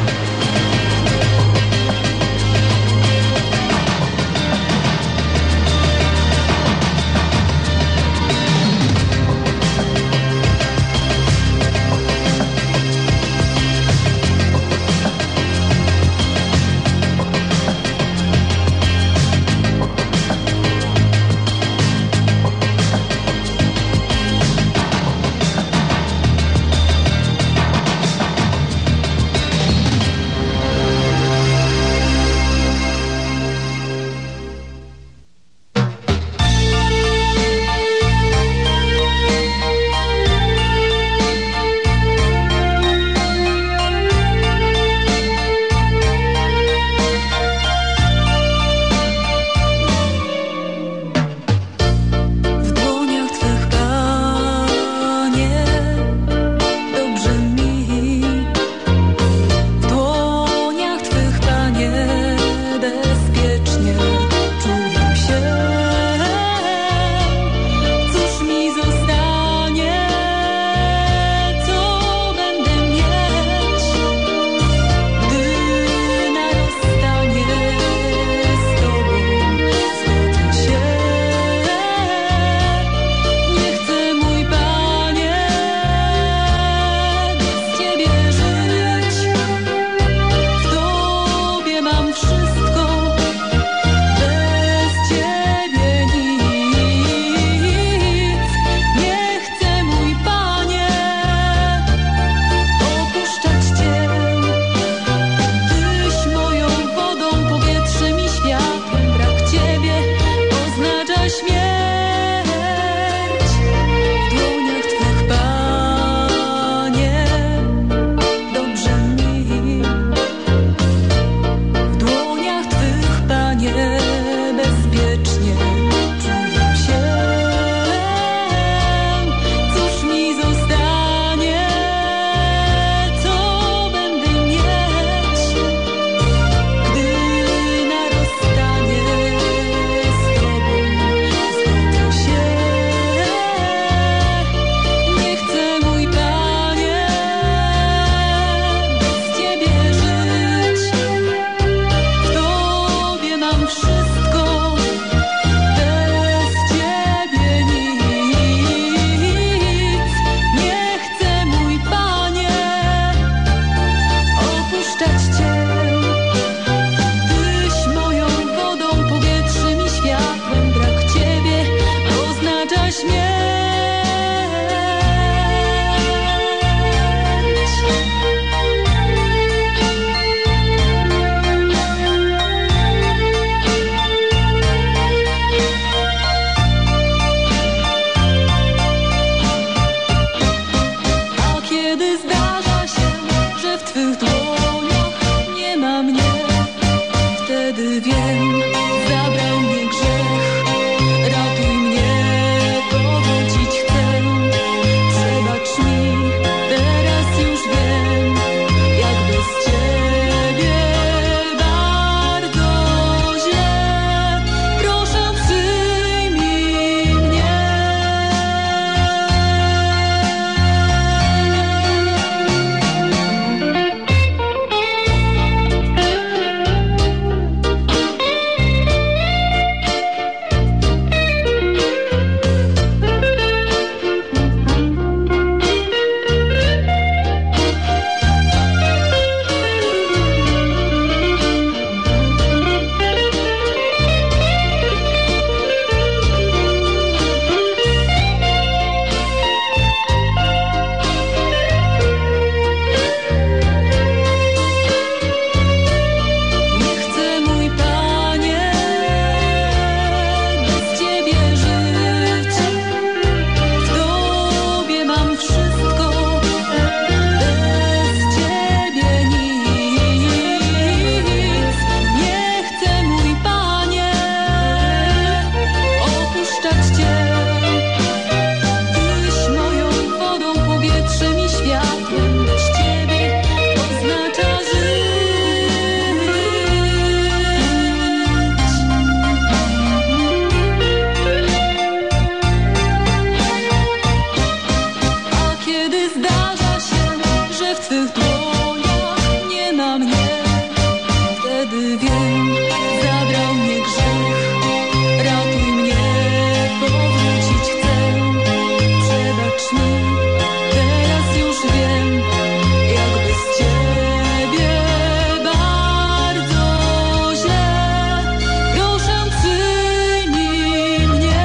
Twych dłoniach nie ma mnie. Wtedy wiem, zabrał mnie grzech. Ratuj mnie, powrócić chcę. Przebacz mi, teraz już wiem, jak bez Ciebie bardzo źle. Proszę, przyjmij mnie.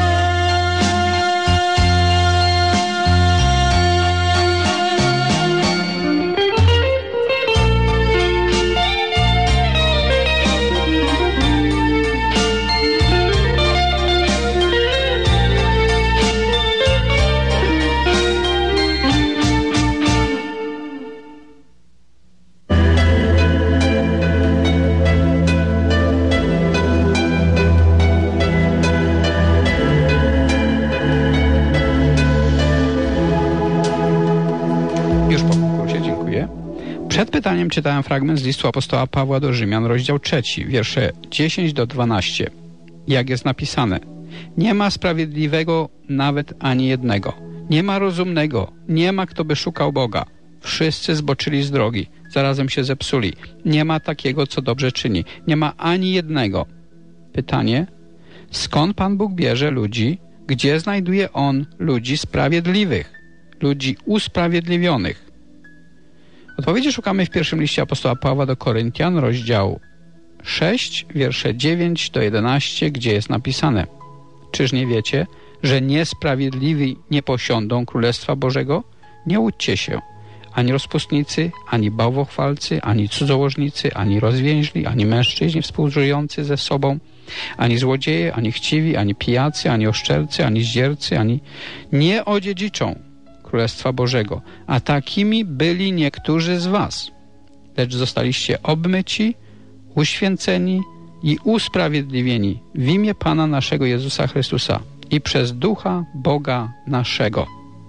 Już po konkursie, dziękuję. Przed pytaniem czytałem fragment z listu apostoła Pawła do Rzymian, rozdział 3, wiersze 10 do 12. Jak jest napisane: nie ma sprawiedliwego nawet ani jednego. Nie ma rozumnego. Nie ma, kto by szukał Boga. Wszyscy zboczyli z drogi. Zarazem się zepsuli. Nie ma takiego, co dobrze czyni. Nie ma ani jednego. Pytanie: skąd Pan Bóg bierze ludzi? Gdzie znajduje On ludzi sprawiedliwych? Ludzi usprawiedliwionych? Odpowiedzi szukamy w pierwszym liście apostoła Pawła do Koryntian, rozdział 6, wiersze 9 do 11, gdzie jest napisane: czyż nie wiecie, że niesprawiedliwi nie posiądą Królestwa Bożego? Nie łudźcie się. Ani rozpustnicy, ani bałwochwalcy, ani cudzołożnicy, ani rozwięźli, ani mężczyźni współżyjący ze sobą, ani złodzieje, ani chciwi, ani pijacy, ani oszczercy, ani zdziercy, ani nie odziedziczą Królestwa Bożego. A takimi byli niektórzy z was. Lecz zostaliście obmyci, uświęceni i usprawiedliwieni w imię Pana naszego Jezusa Chrystusa i przez Ducha Boga naszego.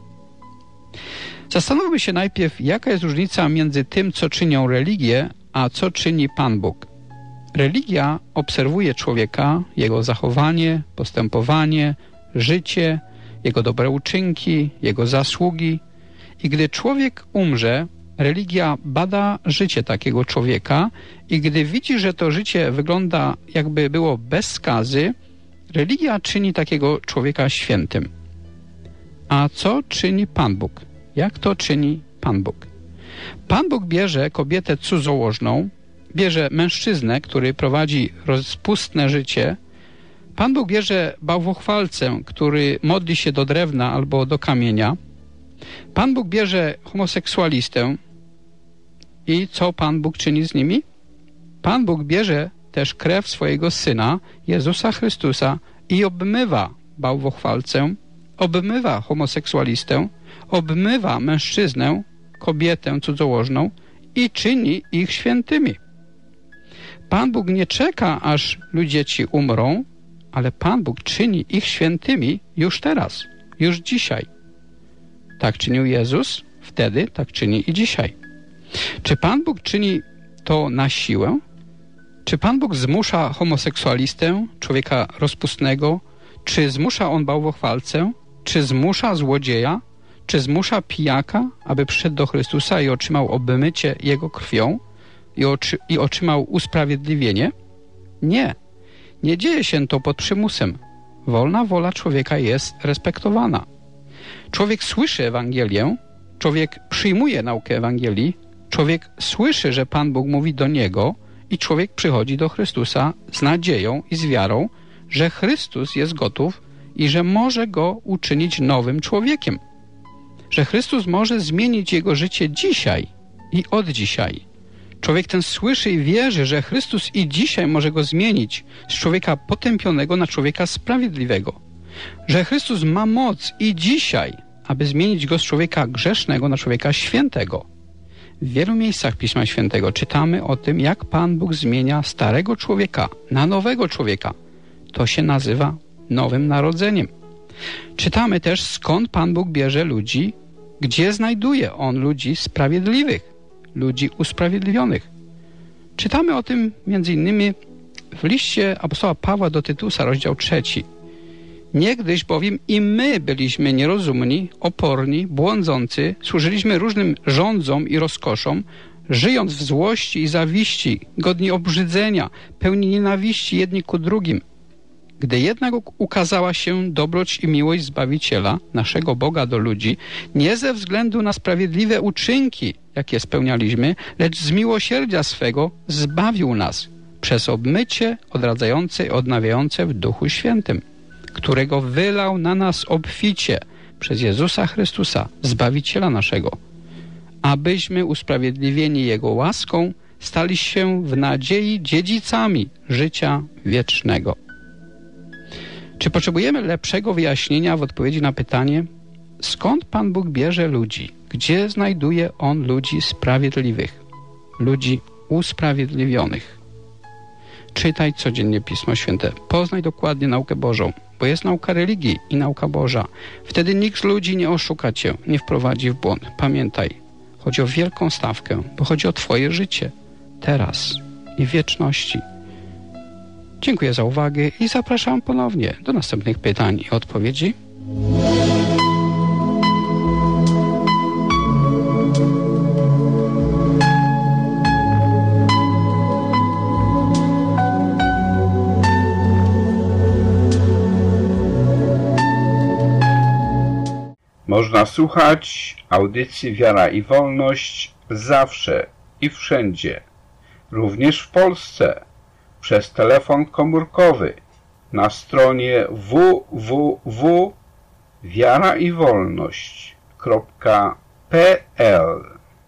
Zastanówmy się najpierw, jaka jest różnica między tym, co czynią religie, a co czyni Pan Bóg. Religia obserwuje człowieka, jego zachowanie, postępowanie, życie, jego dobre uczynki, jego zasługi. I gdy człowiek umrze, religia bada życie takiego człowieka i gdy widzi, że to życie wygląda jakby było bez skazy, religia czyni takiego człowieka świętym. A co czyni Pan Bóg? Jak to czyni Pan Bóg? Pan Bóg bierze kobietę cudzołożną, bierze mężczyznę, który prowadzi rozpustne życie. Pan Bóg bierze bałwochwalcę, który modli się do drewna albo do kamienia. Pan Bóg bierze homoseksualistę. I co Pan Bóg czyni z nimi? Pan Bóg bierze też krew swojego Syna, Jezusa Chrystusa, i obmywa bałwochwalcę, obmywa homoseksualistę, obmywa mężczyznę, kobietę cudzołożną i czyni ich świętymi. Pan Bóg nie czeka, aż ludzie ci umrą, ale Pan Bóg czyni ich świętymi już teraz, już dzisiaj. Tak czynił Jezus wtedy, tak czyni i dzisiaj. Czy Pan Bóg czyni to na siłę? Czy Pan Bóg zmusza homoseksualistę, człowieka rozpustnego? Czy zmusza on bałwochwalcę? Czy zmusza złodzieja? Czy zmusza pijaka, aby przyszedł do Chrystusa i otrzymał obmycie Jego krwią i otrzymał usprawiedliwienie? Nie. Nie dzieje się to pod przymusem. Wolna wola człowieka jest respektowana. Człowiek słyszy Ewangelię, człowiek przyjmuje naukę Ewangelii, człowiek słyszy, że Pan Bóg mówi do niego i człowiek przychodzi do Chrystusa z nadzieją i z wiarą, że Chrystus jest gotów i że może go uczynić nowym człowiekiem. Że Chrystus może zmienić jego życie dzisiaj i od dzisiaj. Człowiek ten słyszy i wierzy, że Chrystus i dzisiaj może go zmienić z człowieka potępionego na człowieka sprawiedliwego. Że Chrystus ma moc i dzisiaj, aby zmienić go z człowieka grzesznego na człowieka świętego. W wielu miejscach Pisma Świętego czytamy o tym, jak Pan Bóg zmienia starego człowieka na nowego człowieka. To się nazywa nowym narodzeniem. Czytamy też, skąd Pan Bóg bierze ludzi, gdzie znajduje On ludzi sprawiedliwych, ludzi usprawiedliwionych. Czytamy o tym m.in. w liście apostoła Pawła do Tytusa, rozdział 3, Niegdyś bowiem i my byliśmy nierozumni, oporni, błądzący, służyliśmy różnym rządzom i rozkoszom, żyjąc w złości i zawiści, godni obrzydzenia, pełni nienawiści jedni ku drugim. Gdy jednak ukazała się dobroć i miłość Zbawiciela, naszego Boga do ludzi, nie ze względu na sprawiedliwe uczynki, jakie spełnialiśmy, lecz z miłosierdzia swego zbawił nas przez obmycie odradzające i odnawiające w Duchu Świętym, którego wylał na nas obficie przez Jezusa Chrystusa, Zbawiciela naszego, abyśmy usprawiedliwieni Jego łaską stali się w nadziei dziedzicami życia wiecznego. Czy potrzebujemy lepszego wyjaśnienia w odpowiedzi na pytanie, skąd Pan Bóg bierze ludzi? Gdzie znajduje On ludzi sprawiedliwych, ludzi usprawiedliwionych? Czytaj codziennie Pismo Święte. Poznaj dokładnie naukę Bożą, bo jest nauka religii i nauka Boża. Wtedy nikt z ludzi nie oszuka cię, nie wprowadzi w błąd. Pamiętaj, chodzi o wielką stawkę, bo chodzi o twoje życie, teraz i w wieczności. Dziękuję za uwagę i zapraszam ponownie do następnych pytań i odpowiedzi. Można słuchać audycji Wiara i Wolność zawsze i wszędzie, również w Polsce, przez telefon komórkowy na stronie www.wiaraiwolność.pl.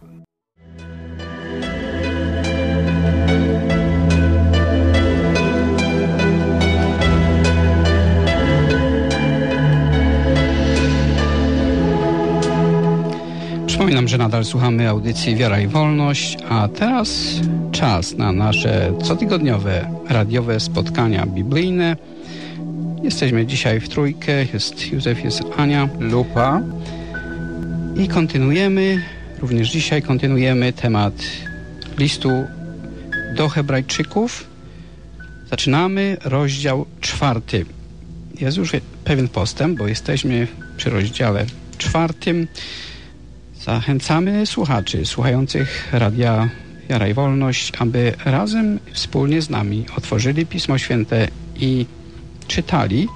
Przypominam, że nadal słuchamy audycji Wiara i Wolność, a teraz czas na nasze cotygodniowe radiowe spotkania biblijne. Jesteśmy dzisiaj w trójkę, jest Józef, jest Ania, Lupa i również dzisiaj kontynuujemy temat listu do Hebrajczyków. Zaczynamy rozdział 4. Jest już pewien postęp, bo jesteśmy przy rozdziale 4. Zachęcamy słuchaczy słuchających Radia Wiara i Wolność, aby razem, wspólnie z nami otworzyli Pismo Święte i czytali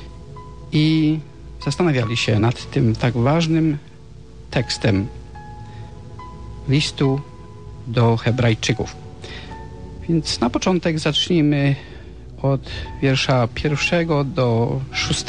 i zastanawiali się nad tym tak ważnym tekstem listu do Hebrajczyków. Więc na początek zacznijmy od wiersza 1 do 6.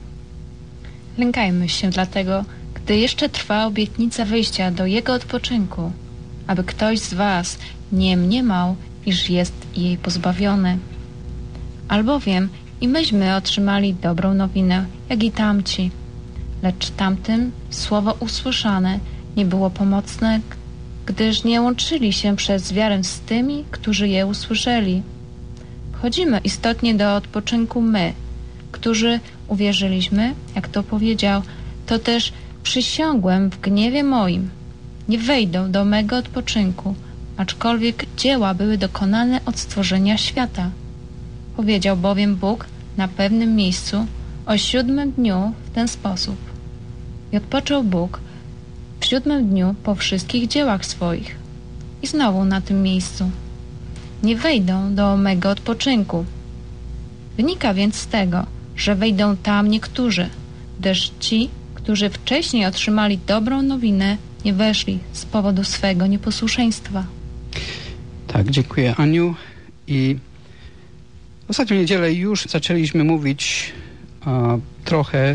Lękajmy się dlatego, gdy jeszcze trwa obietnica wyjścia do Jego odpoczynku, aby ktoś z was nie mniemał, iż jest jej pozbawiony. Albowiem i myśmy otrzymali dobrą nowinę, jak i tamci. Lecz tamtym słowo usłyszane nie było pomocne, gdyż nie łączyli się przez wiarę z tymi, którzy je usłyszeli. Wchodzimy istotnie do odpoczynku my, którzy uwierzyliśmy, jak to powiedział, to też przysiągłem w gniewie moim, nie wejdą do mego odpoczynku, aczkolwiek dzieła były dokonane od stworzenia świata. Powiedział bowiem Bóg na pewnym miejscu o 7 dniu w ten sposób. I odpoczął Bóg w 7 dniu po wszystkich dziełach swoich. I znowu na tym miejscu. Nie wejdą do mego odpoczynku. Wynika więc z tego, że wejdą tam niektórzy, gdyż ci, którzy wcześniej otrzymali dobrą nowinę, nie weszli z powodu swego nieposłuszeństwa. Tak, dziękuję Aniu. I w ostatnią niedzielę już zaczęliśmy mówić trochę,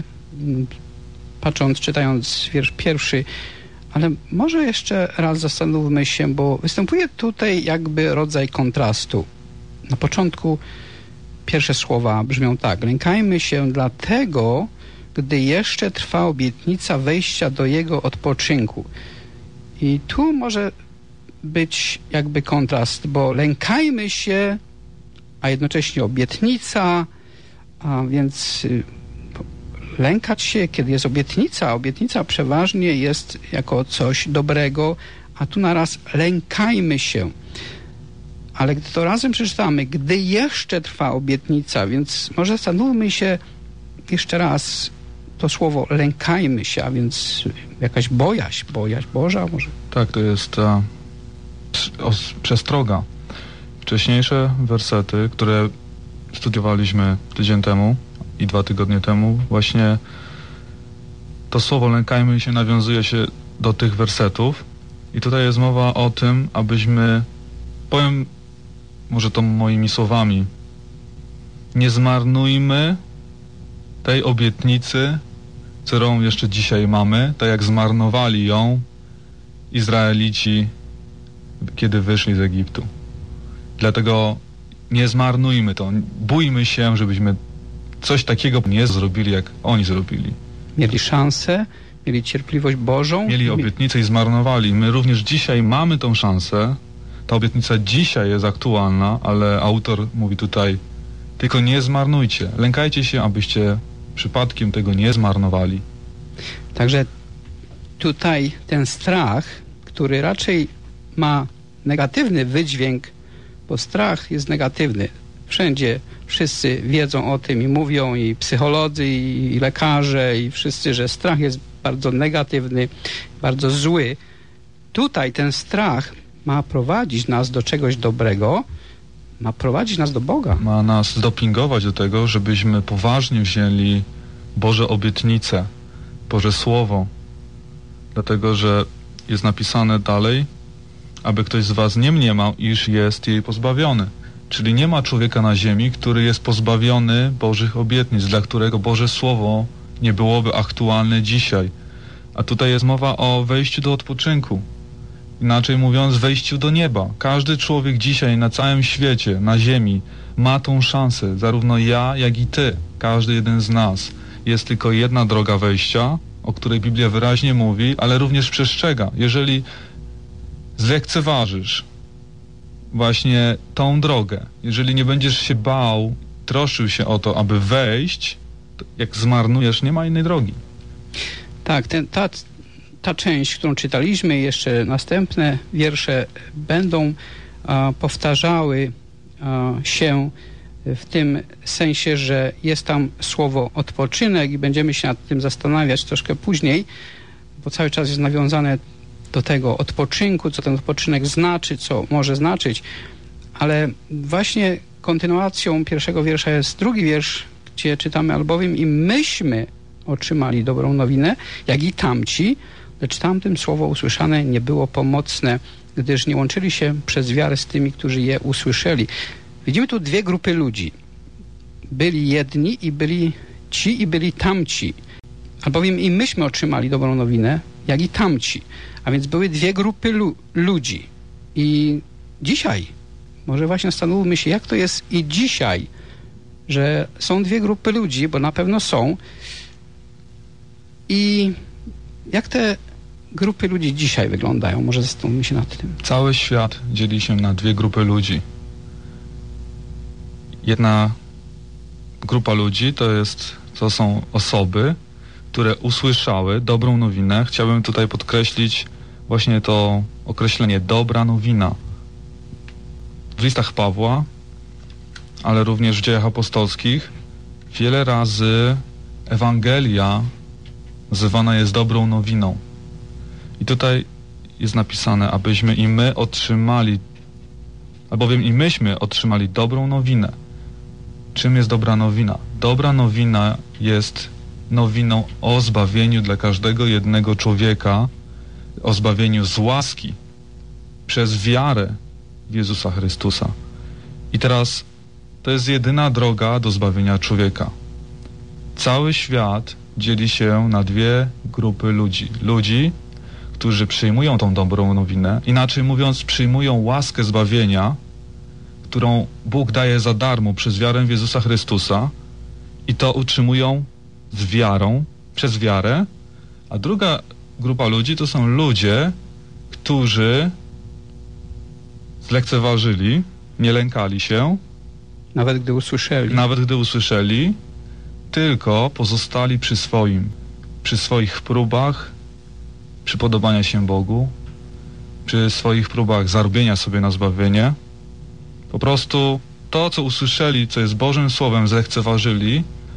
czytając wiersz 1, ale może jeszcze raz zastanówmy się, bo występuje tutaj jakby rodzaj kontrastu. Na początku pierwsze słowa brzmią tak: lękajmy się dlatego, gdy jeszcze trwa obietnica wejścia do Jego odpoczynku. I tu może być jakby kontrast, bo lękajmy się, a jednocześnie obietnica, a więc lękać się, kiedy jest obietnica. Obietnica przeważnie jest jako coś dobrego, a tu naraz lękajmy się. Ale gdy to razem przeczytamy, gdy jeszcze trwa obietnica, więc może zastanówmy się jeszcze raz to słowo lękajmy się, a więc jakaś bojaźń Boża może? Tak, to jest przestroga. Wcześniejsze wersety, które studiowaliśmy tydzień temu i 2 tygodnie temu, właśnie to słowo lękajmy się nawiązuje się do tych wersetów i tutaj jest mowa o tym, abyśmy, powiem może to moimi słowami, nie zmarnujmy tej obietnicy, którą jeszcze dzisiaj mamy, tak jak zmarnowali ją Izraelici, kiedy wyszli z Egiptu. Dlatego nie zmarnujmy to. Bójmy się, żebyśmy coś takiego nie zrobili, jak oni zrobili. Mieli szansę, mieli cierpliwość Bożą. Mieli obietnicę i zmarnowali. My również dzisiaj mamy tą szansę. Ta obietnica dzisiaj jest aktualna, ale autor mówi tutaj, tylko nie zmarnujcie. Lękajcie się, abyście przypadkiem tego nie zmarnowali. Także tutaj ten strach, który raczej ma negatywny wydźwięk, bo strach jest negatywny. Wszędzie wszyscy wiedzą o tym i mówią, i psycholodzy, i lekarze, i wszyscy, że strach jest bardzo negatywny, bardzo zły. Tutaj ten strach ma prowadzić nas do czegoś dobrego, ma prowadzić nas do Boga. Ma nas dopingować do tego, żebyśmy poważnie wzięli Boże obietnice, Boże Słowo. Dlatego, że jest napisane dalej, aby ktoś z was nie mniemał, iż jest jej pozbawiony. Czyli nie ma człowieka na ziemi, który jest pozbawiony Bożych obietnic, dla którego Boże Słowo nie byłoby aktualne dzisiaj. A tutaj jest mowa o wejściu do odpoczynku. Inaczej mówiąc, wejściu do nieba. Każdy człowiek dzisiaj na całym świecie, na ziemi ma tą szansę. Zarówno ja, jak i ty. Każdy jeden z nas. Jest tylko jedna droga wejścia, o której Biblia wyraźnie mówi, ale również przestrzega. Jeżeli zlekceważysz właśnie tą drogę, jeżeli nie będziesz się bał, troszył się o to, aby wejść, to jak zmarnujesz, nie ma innej drogi. Tak, ta część, którą czytaliśmy, jeszcze następne wiersze będą powtarzały się w tym sensie, że jest tam słowo odpoczynek i będziemy się nad tym zastanawiać troszkę później, bo cały czas jest nawiązane do tego odpoczynku, co ten odpoczynek znaczy, co może znaczyć, ale właśnie kontynuacją pierwszego wiersza jest drugi wiersz, gdzie czytamy, albowiem i myśmy otrzymali dobrą nowinę, jak i tamci, lecz tamtym słowo usłyszane nie było pomocne, gdyż nie łączyli się przez wiarę z tymi, którzy je usłyszeli. Widzimy tu 2 grupy ludzi. Byli jedni i byli ci i byli tamci. Albowiem i myśmy otrzymali dobrą nowinę, jak i tamci. A więc były 2 grupy ludzi. I dzisiaj, może właśnie zastanówmy się, jak to jest i dzisiaj, że są 2 grupy ludzi, bo na pewno są. I jak te grupy ludzi dzisiaj wyglądają? Może zastanówmy się nad tym. Cały świat dzieli się na 2 grupy ludzi. Jedna grupa ludzi to są osoby, które usłyszały dobrą nowinę. Chciałbym tutaj podkreślić właśnie to określenie dobra nowina. W listach Pawła, ale również w Dziejach Apostolskich wiele razy Ewangelia nazywana jest dobrą nowiną. I tutaj jest napisane, abyśmy i my otrzymali, albowiem i myśmy otrzymali dobrą nowinę. Czym jest dobra nowina? Dobra nowina jest nowiną o zbawieniu dla każdego jednego człowieka, o zbawieniu z łaski przez wiarę w Jezusa Chrystusa. I teraz to jest jedyna droga do zbawienia człowieka. Cały świat dzieli się na 2 grupy ludzi. Ludzi, którzy przyjmują tą dobrą nowinę, inaczej mówiąc, przyjmują łaskę zbawienia, którą Bóg daje za darmo przez wiarę w Jezusa Chrystusa i to utrzymują z wiarą, przez wiarę, a druga grupa ludzi to są ludzie, którzy zlekceważyli, nie lękali się, nawet gdy usłyszeli, tylko pozostali przy swoich próbach przypodobania się Bogu, przy swoich próbach zarobienia sobie na zbawienie. Po prostu to, co usłyszeli, co jest Bożym Słowem, zlekceważyli,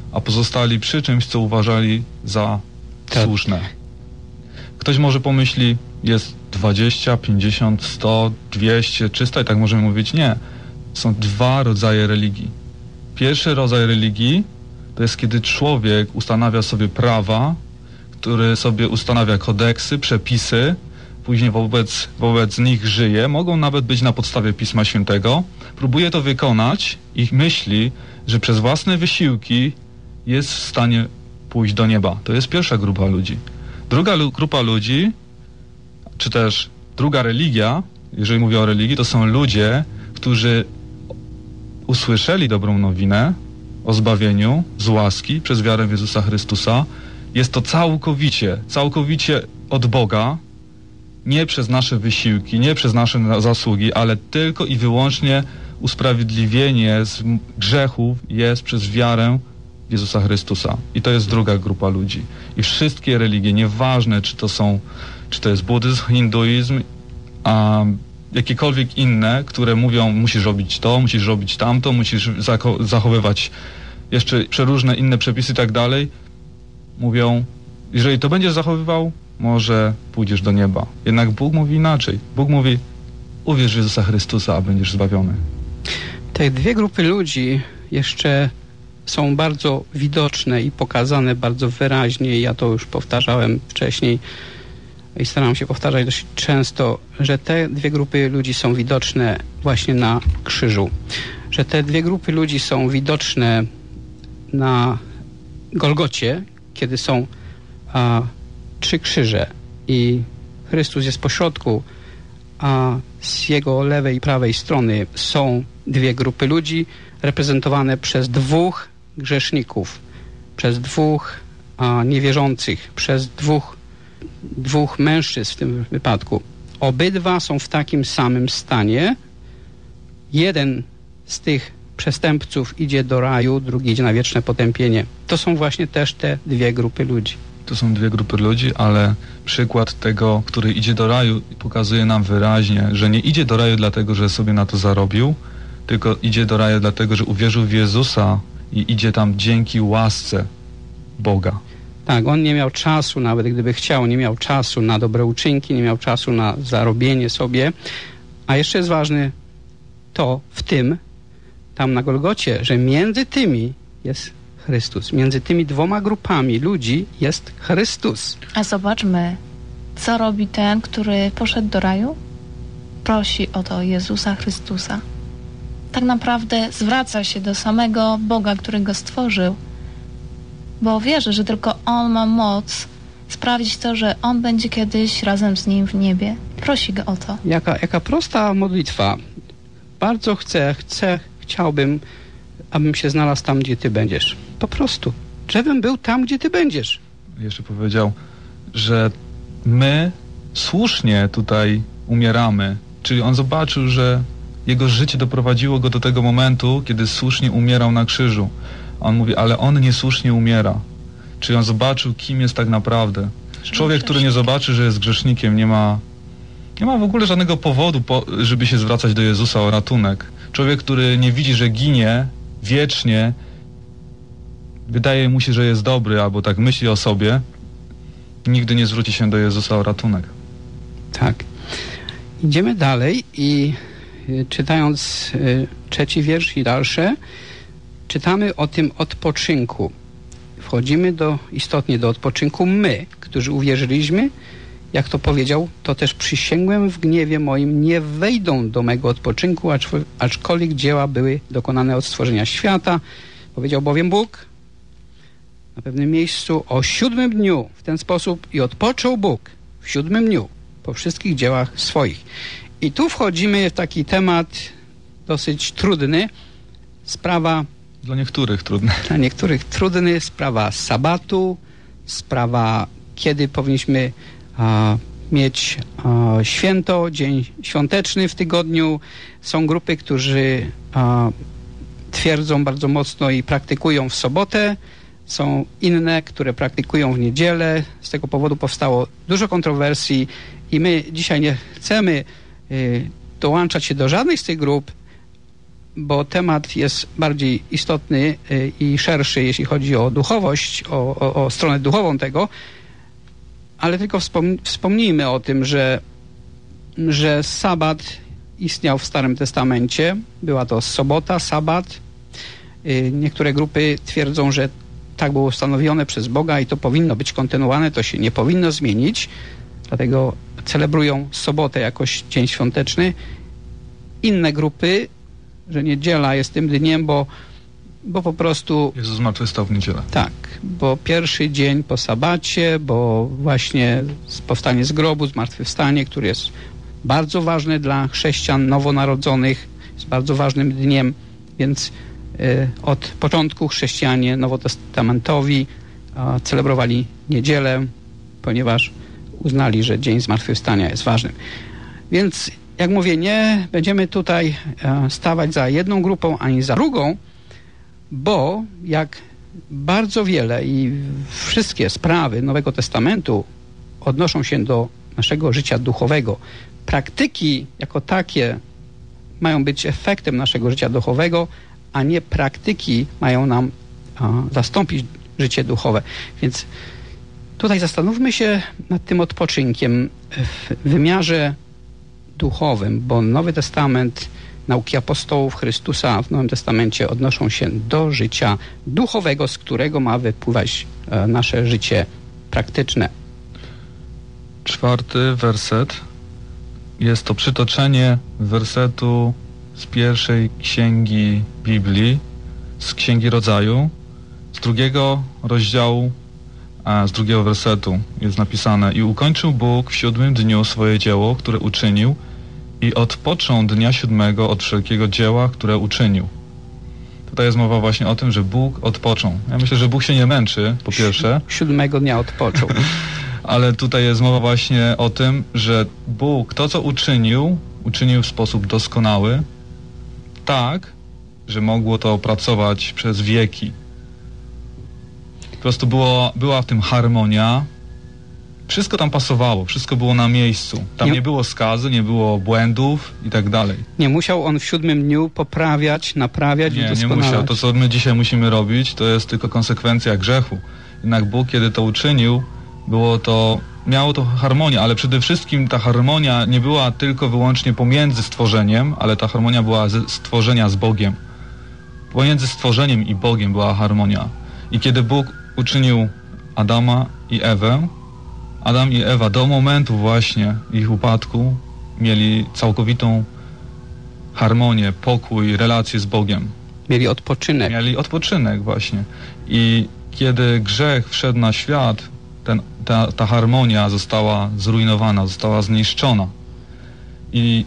a pozostali przy czymś, co uważali za słuszne. Ktoś może pomyśli, jest 20, 50, 100, 200, 300 i tak możemy mówić. Nie. Są dwa rodzaje religii. Pierwszy rodzaj religii to jest, kiedy człowiek ustanawia sobie prawa, który sobie ustanawia kodeksy, przepisy, później wobec nich żyje, mogą nawet być na podstawie Pisma Świętego, próbuje to wykonać i myśli, że przez własne wysiłki jest w stanie pójść do nieba. To jest pierwsza grupa ludzi. Druga grupa ludzi, czy też druga religia, jeżeli mówię o religii, to są ludzie, którzy usłyszeli dobrą nowinę o zbawieniu z łaski przez wiarę w Jezusa Chrystusa. Jest to całkowicie od Boga, nie przez nasze wysiłki, nie przez nasze zasługi, ale tylko i wyłącznie usprawiedliwienie z grzechów jest przez wiarę w Jezusa Chrystusa. I to jest druga grupa ludzi. I wszystkie religie, nieważne czy to jest buddyzm, hinduizm, a jakiekolwiek inne, które mówią, musisz robić to, musisz robić tamto, musisz zachowywać jeszcze przeróżne inne przepisy i tak dalej, mówią, jeżeli to będziesz zachowywał, może pójdziesz do nieba. Jednak Bóg mówi inaczej. Bóg mówi, uwierz w Jezusa Chrystusa, a będziesz zbawiony. Te dwie grupy ludzi jeszcze są bardzo widoczne i pokazane bardzo wyraźnie. Ja to już powtarzałem wcześniej i staram się powtarzać dość często, że te dwie grupy ludzi są widoczne właśnie na krzyżu. Że te dwie grupy ludzi są widoczne na Golgocie, kiedy są trzy krzyże i Chrystus jest pośrodku, a z jego lewej i prawej strony są dwie grupy ludzi reprezentowane przez dwóch grzeszników, przez dwóch niewierzących, przez dwóch mężczyzn w tym wypadku. Obydwa są w takim samym stanie. Jeden z tych przestępców idzie do raju, drugi idzie na wieczne potępienie. To są właśnie też te dwie grupy ludzi. To są dwie grupy ludzi, ale przykład tego, który idzie do raju, pokazuje nam wyraźnie, że nie idzie do raju dlatego, że sobie na to zarobił, tylko idzie do raju dlatego, że uwierzył w Jezusa i idzie tam dzięki łasce Boga. Tak, on nie miał czasu, nawet gdyby chciał, nie miał czasu na dobre uczynki, nie miał czasu na zarobienie sobie. A jeszcze jest ważne to tam na Golgocie, że między tymi jest Chrystus. Między tymi dwoma grupami ludzi jest Chrystus. A zobaczmy, co robi ten, który poszedł do raju? Prosi o to Jezusa Chrystusa. Tak naprawdę zwraca się do samego Boga, który go stworzył, bo wierzy, że tylko On ma moc sprawić to, że on będzie kiedyś razem z nim w niebie. Prosi go o to. Jaka prosta modlitwa. Bardzo chciałbym, abym się znalazł tam, gdzie ty będziesz. Po prostu. Żebym był tam, gdzie ty będziesz. Jeszcze powiedział, że my słusznie tutaj umieramy. Czyli on zobaczył, że jego życie doprowadziło go do tego momentu, kiedy słusznie umierał na krzyżu. On mówi, ale on niesłusznie umiera. Czyli on zobaczył, kim jest tak naprawdę. Człowiek, który nie zobaczy, że jest grzesznikiem, nie ma w ogóle żadnego powodu, żeby się zwracać do Jezusa o ratunek. Człowiek, który nie widzi, że ginie wiecznie, wydaje mu się, że jest dobry, albo tak myśli o sobie, nigdy nie zwróci się do Jezusa o ratunek. Tak. Idziemy dalej i czytając 3 wiersz i dalsze, czytamy o tym odpoczynku. Wchodzimy istotnie do odpoczynku my, którzy uwierzyliśmy, jak to powiedział, to też przysięgłem w gniewie moim, nie wejdą do mego odpoczynku, aczkolwiek dzieła były dokonane od stworzenia świata. Powiedział bowiem Bóg na pewnym miejscu o 7 dniu w ten sposób i odpoczął Bóg w 7 dniu po wszystkich dziełach swoich. I tu wchodzimy w taki temat dosyć trudny. Sprawa... Dla niektórych trudny. Dla niektórych trudny. Sprawa sabatu, sprawa kiedy powinniśmy mieć święto, dzień świąteczny w tygodniu. Są grupy, którzy twierdzą bardzo mocno i praktykują w sobotę. Są inne, które praktykują w niedzielę. Z tego powodu powstało dużo kontrowersji i my dzisiaj nie chcemy dołączać się do żadnej z tych grup, bo temat jest bardziej istotny i szerszy, jeśli chodzi o duchowość, o stronę duchową tego, ale tylko wspomnijmy o tym, że sabat istniał w Starym Testamencie. Była to sobota, sabat. Niektóre grupy twierdzą, że tak było ustanowione przez Boga i to powinno być kontynuowane, to się nie powinno zmienić. Dlatego celebrują sobotę jakoś dzień świąteczny. Inne grupy, że niedziela jest tym dniem, bo po prostu... Jezus zmartwychwstał w niedzielę. Tak, bo pierwszy dzień po sabacie, bo właśnie powstanie z grobu, zmartwychwstanie, który jest bardzo ważny dla chrześcijan nowonarodzonych, jest bardzo ważnym dniem, więc od początku chrześcijanie nowotestamentowi celebrowali niedzielę, ponieważ uznali, że dzień zmartwychwstania jest ważnym. Więc jak mówię, nie będziemy tutaj stawać za jedną grupą ani za drugą, bo jak bardzo wiele i wszystkie sprawy Nowego Testamentu odnoszą się do naszego życia duchowego, praktyki jako takie mają być efektem naszego życia duchowego, a nie praktyki mają nam zastąpić życie duchowe. Więc tutaj zastanówmy się nad tym odpoczynkiem w wymiarze duchowym, bo Nowy Testament, nauki apostołów Chrystusa w Nowym Testamencie odnoszą się do życia duchowego, z którego ma wypływać nasze życie praktyczne. 4. werset. Jest to przytoczenie wersetu z pierwszej księgi Biblii, z Księgi Rodzaju, z 2 rozdziału, z 2 wersetu jest napisane: i ukończył Bóg w 7 dniu swoje dzieło, które uczynił, i odpoczął dnia 7 od wszelkiego dzieła, które uczynił. Tutaj jest mowa właśnie o tym, że Bóg odpoczął. Ja myślę, że Bóg się nie męczy, po pierwsze. 7 dnia odpoczął. Ale tutaj jest mowa właśnie o tym, że Bóg to, co uczynił w sposób doskonały, tak, że mogło to pracować przez wieki. Po prostu była w tym harmonia. Wszystko tam pasowało, wszystko było na miejscu. Tam nie było skazy, nie było błędów i tak dalej. Nie musiał on w 7 dniu poprawiać, naprawiać i doskonalać. Nie musiał. To, co my dzisiaj musimy robić, to jest tylko konsekwencja grzechu. Jednak Bóg, kiedy to uczynił, miało to harmonię, ale przede wszystkim ta harmonia nie była tylko wyłącznie pomiędzy stworzeniem, ale ta harmonia była ze stworzenia z Bogiem. Pomiędzy stworzeniem i Bogiem była harmonia. I kiedy Bóg uczynił Adama i Ewę, Adam i Ewa do momentu właśnie ich upadku mieli całkowitą harmonię, pokój, relację z Bogiem. Mieli odpoczynek. Mieli odpoczynek właśnie. I kiedy grzech wszedł na świat, ta harmonia została zrujnowana, została zniszczona. I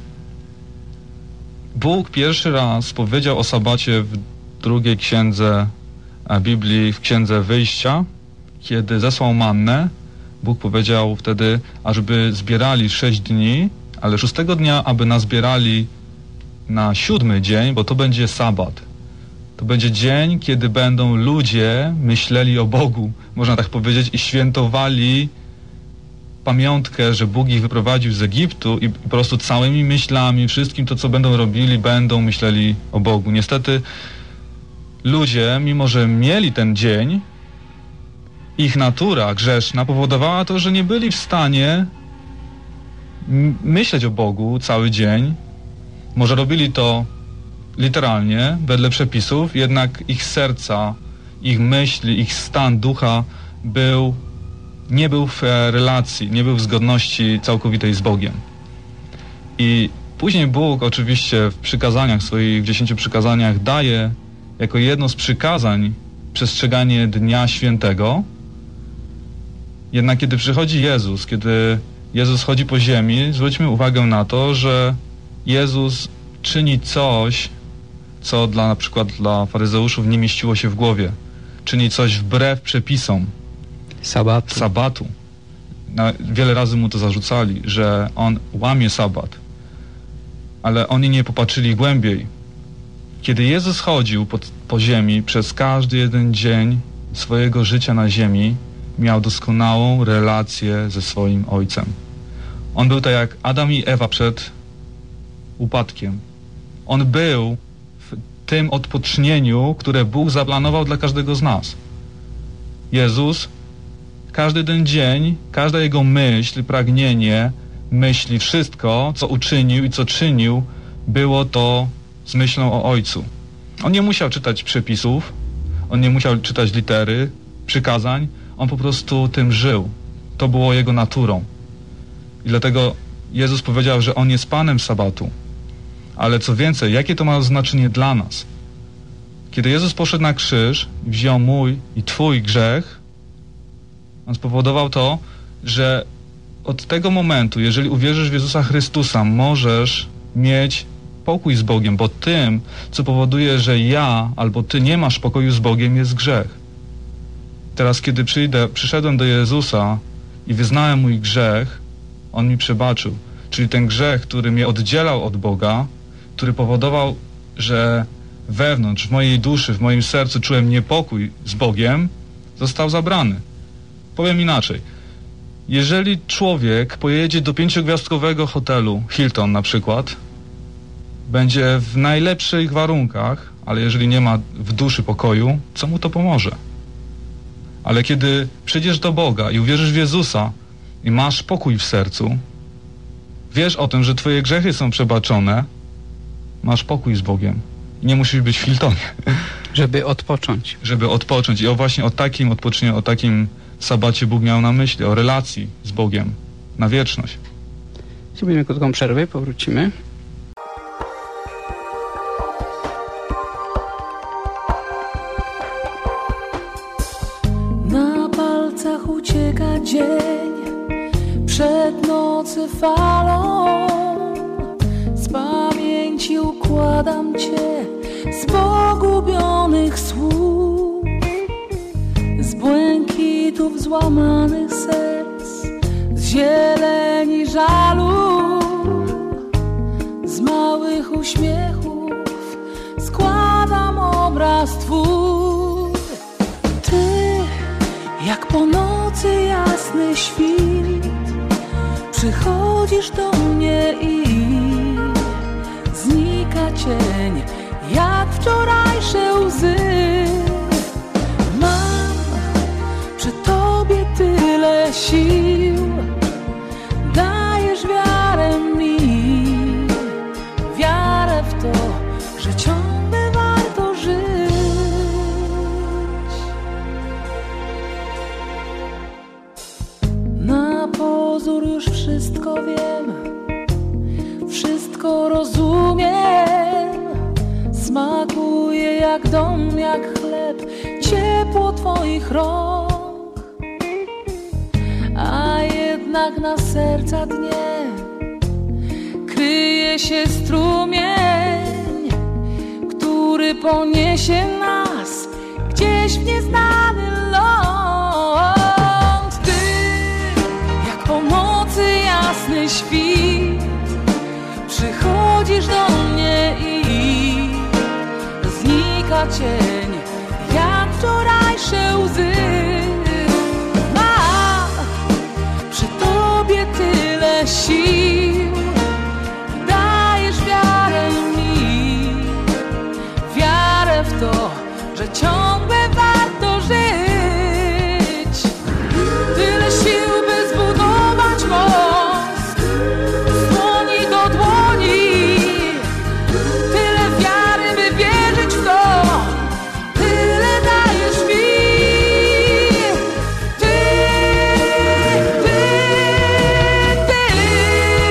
Bóg pierwszy raz powiedział o sabacie w 2 księdze Biblii, w Księdze Wyjścia, kiedy zesłał mannę. Bóg powiedział wtedy, ażeby zbierali 6 dni, ale 6 dnia, aby nazbierali na 7 dzień, bo to będzie sabat. To będzie dzień, kiedy będą ludzie myśleli o Bogu, można tak powiedzieć, i świętowali pamiątkę, że Bóg ich wyprowadził z Egiptu i po prostu całymi myślami, wszystkim to, co będą robili, będą myśleli o Bogu. Niestety ludzie, mimo że mieli ten dzień, ich natura grzeszna powodowała to, że nie byli w stanie myśleć o Bogu cały dzień. Może robili to literalnie, wedle przepisów, jednak ich serca, ich myśli, ich stan ducha nie był w relacji, nie był w zgodności całkowitej z Bogiem. I później Bóg oczywiście w przykazaniach swoich, w 10 przykazaniach daje jako jedno z przykazań przestrzeganie Dnia Świętego. Jednak kiedy przychodzi Jezus, kiedy Jezus chodzi po ziemi, zwróćmy uwagę na to, że Jezus czyni coś, co na przykład dla faryzeuszów nie mieściło się w głowie. Czyni coś wbrew przepisom sabatu. Wiele razy mu to zarzucali, że on łamie sabat. Ale oni nie popatrzyli głębiej. Kiedy Jezus chodził po ziemi przez każdy jeden dzień swojego życia na ziemi, miał doskonałą relację ze swoim Ojcem. On był tak jak Adam i Ewa przed upadkiem. On był tym odpocznieniu, które Bóg zaplanował dla każdego z nas. Jezus, każdy ten dzień, każda Jego myśl, pragnienie, myśli, wszystko, co uczynił i co czynił, było to z myślą o Ojcu. On nie musiał czytać przepisów, on nie musiał czytać litery, przykazań, on po prostu tym żył. To było Jego naturą. I dlatego Jezus powiedział, że On jest Panem sabatu. Ale co więcej, jakie to ma znaczenie dla nas? Kiedy Jezus poszedł na krzyż i wziął mój i Twój grzech, On spowodował to, że od tego momentu, jeżeli uwierzysz w Jezusa Chrystusa, możesz mieć pokój z Bogiem, bo tym, co powoduje, że ja albo Ty nie masz pokoju z Bogiem, jest grzech. Teraz, kiedy przyszedłem do Jezusa i wyznałem mój grzech, On mi przebaczył. Czyli ten grzech, który mnie oddzielał od Boga, który powodował, że wewnątrz, w mojej duszy, w moim sercu czułem niepokój z Bogiem, został zabrany. Powiem inaczej. Jeżeli człowiek pojedzie do 5-gwiazdkowego hotelu, Hilton na przykład, będzie w najlepszych warunkach, ale jeżeli nie ma w duszy pokoju, co mu to pomoże? Ale kiedy przyjdziesz do Boga i uwierzysz w Jezusa i masz pokój w sercu, wiesz o tym, że twoje grzechy są przebaczone, masz pokój z Bogiem i nie musisz być w Hiltonie. Żeby odpocząć. Żeby odpocząć. I właśnie o takim odpocznieniu, o takim sabacie Bóg miał na myśli, o relacji z Bogiem na wieczność. Zrobimy krótką przerwę, powrócimy. Na palcach ucieka dzień, przed nocy falą. Z pamięci układam Cię z pogubionych słów, z błękitów złamanych serc, z zieleni żalu, z małych uśmiechów składam obraz Twój. Ty, jak po nocy jasny świt, przychodzisz do mnie i znika cień, jak wczorajsze łzy. Mam przy Tobie tyle sił, dajesz wiarę mi, wiarę w to, że ciągle warto żyć. Na pozór już wszystko wiem, wszystko rozumiem, smakuje jak dom, jak chleb, ciepło Twoich rąk, a jednak na serca dnie kryje się strumień, który poniesie nas gdzieś w nieznany ląd. Ty, jak po nocy jasny świt, przychodzisz do mnie i znika cień, jak wczorajsze łzy. Mam przy Tobie tyle sił, dajesz wiarę mi, wiarę w to, że ciągle warto żyć. Tyle sił, by zbudować most z dłoni do dłoni, tyle wiary, by wierzyć w to, tyle dajesz mi. Ty,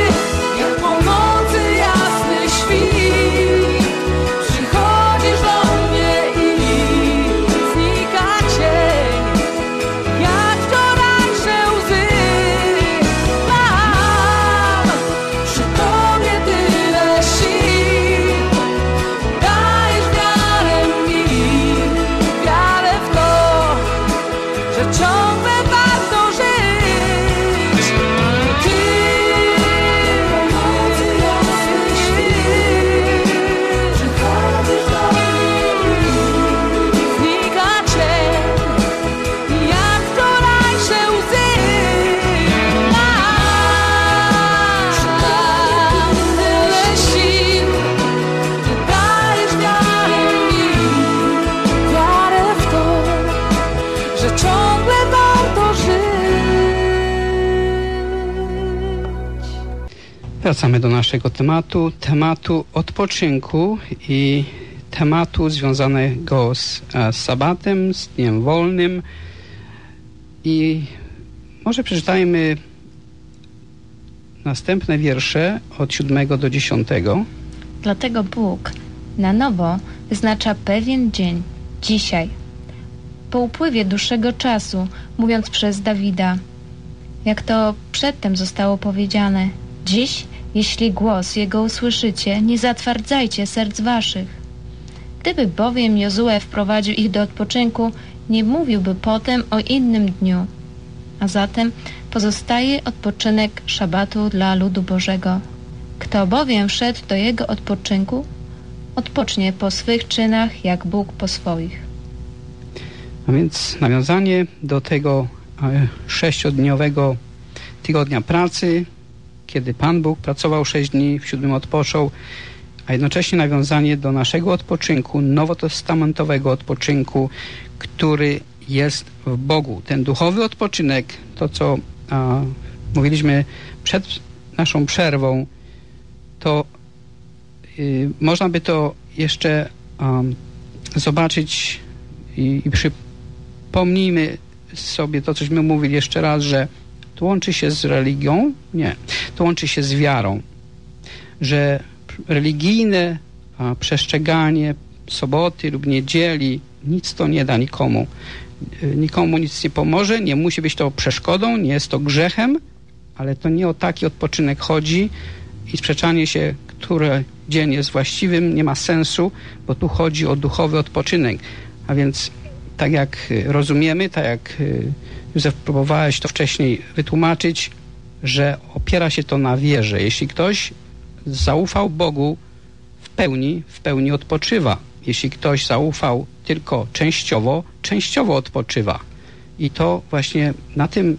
Wracamy do naszego tematu odpoczynku i tematu związanego z sabatem, z dniem wolnym. I może przeczytajmy następne wiersze od 7 do 10. Dlatego Bóg na nowo wyznacza pewien dzień, dzisiaj, po upływie dłuższego czasu, mówiąc przez Dawida, jak to przedtem zostało powiedziane: dziś, jeśli głos Jego usłyszycie, nie zatwardzajcie serc waszych. Gdyby bowiem Jozue wprowadził ich do odpoczynku, nie mówiłby potem o innym dniu. A zatem pozostaje odpoczynek szabatu dla ludu Bożego. Kto bowiem wszedł do jego odpoczynku, odpocznie po swych czynach, jak Bóg po swoich. A więc nawiązanie do tego 6-dniowego tygodnia pracy, kiedy Pan Bóg pracował 6 dni, w 7 odpoczął, a jednocześnie nawiązanie do naszego odpoczynku, nowotestamentowego odpoczynku, który jest w Bogu. Ten duchowy odpoczynek, to co mówiliśmy przed naszą przerwą, to można by to jeszcze zobaczyć i przypomnijmy sobie to, cośmy mówili jeszcze raz, że to łączy się z religią? Nie. To łączy się z wiarą. Że religijne przestrzeganie soboty lub niedzieli nic to nie da nikomu. Nikomu nic nie pomoże, nie musi być to przeszkodą, nie jest to grzechem, ale to nie o taki odpoczynek chodzi i sprzeczanie się, który dzień jest właściwym, nie ma sensu, bo tu chodzi o duchowy odpoczynek. A więc tak jak rozumiemy, tak jak Józef próbowałeś to wcześniej wytłumaczyć, że opiera się to na wierze. Jeśli ktoś zaufał Bogu w pełni odpoczywa. Jeśli ktoś zaufał tylko częściowo odpoczywa. I to właśnie na tym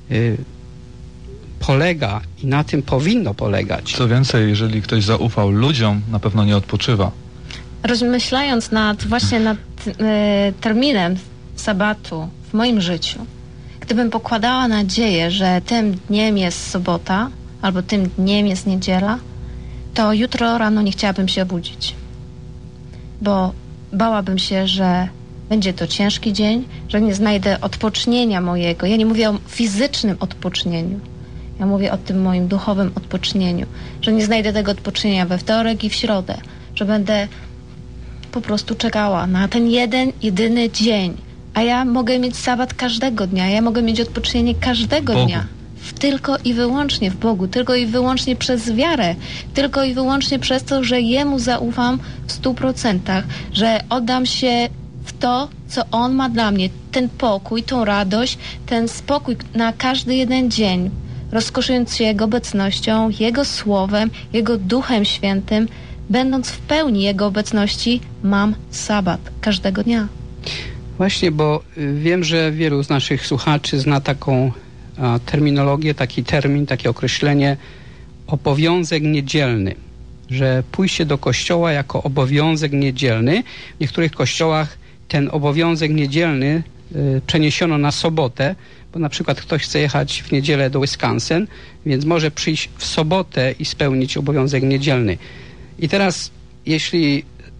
polega i na tym powinno polegać. Co więcej, jeżeli ktoś zaufał ludziom, na pewno nie odpoczywa. Rozmyślając nad terminem sabatu w moim życiu, gdybym pokładała nadzieję, że tym dniem jest sobota albo tym dniem jest niedziela, to jutro rano nie chciałabym się obudzić. Bo bałabym się, że będzie to ciężki dzień, że nie znajdę odpocznienia mojego. Ja nie mówię o fizycznym odpocznieniu. Ja mówię o tym moim duchowym odpocznieniu. Że nie znajdę tego odpocznienia we wtorek i w środę. Że będę po prostu czekała na ten jedyny dzień. A ja mogę mieć sabat każdego dnia. Ja mogę mieć odpocznienie każdego dnia. Tylko i wyłącznie w Bogu. Tylko i wyłącznie przez wiarę. Tylko i wyłącznie przez to, że Jemu zaufam w 100%. Że oddam się w to, co On ma dla mnie. Ten pokój, tą radość, ten spokój na każdy jeden dzień. Rozkoszując się Jego obecnością, Jego Słowem, Jego Duchem Świętym, będąc w pełni Jego obecności, mam sabat każdego dnia. Właśnie, bo wiem, że wielu z naszych słuchaczy zna taką terminologię, taki termin, takie określenie obowiązek niedzielny. Że pójście do kościoła jako obowiązek niedzielny. W niektórych kościołach ten obowiązek niedzielny przeniesiono na sobotę, bo na przykład ktoś chce jechać w niedzielę do Wisconsin, więc może przyjść w sobotę i spełnić obowiązek niedzielny. I teraz, jeśli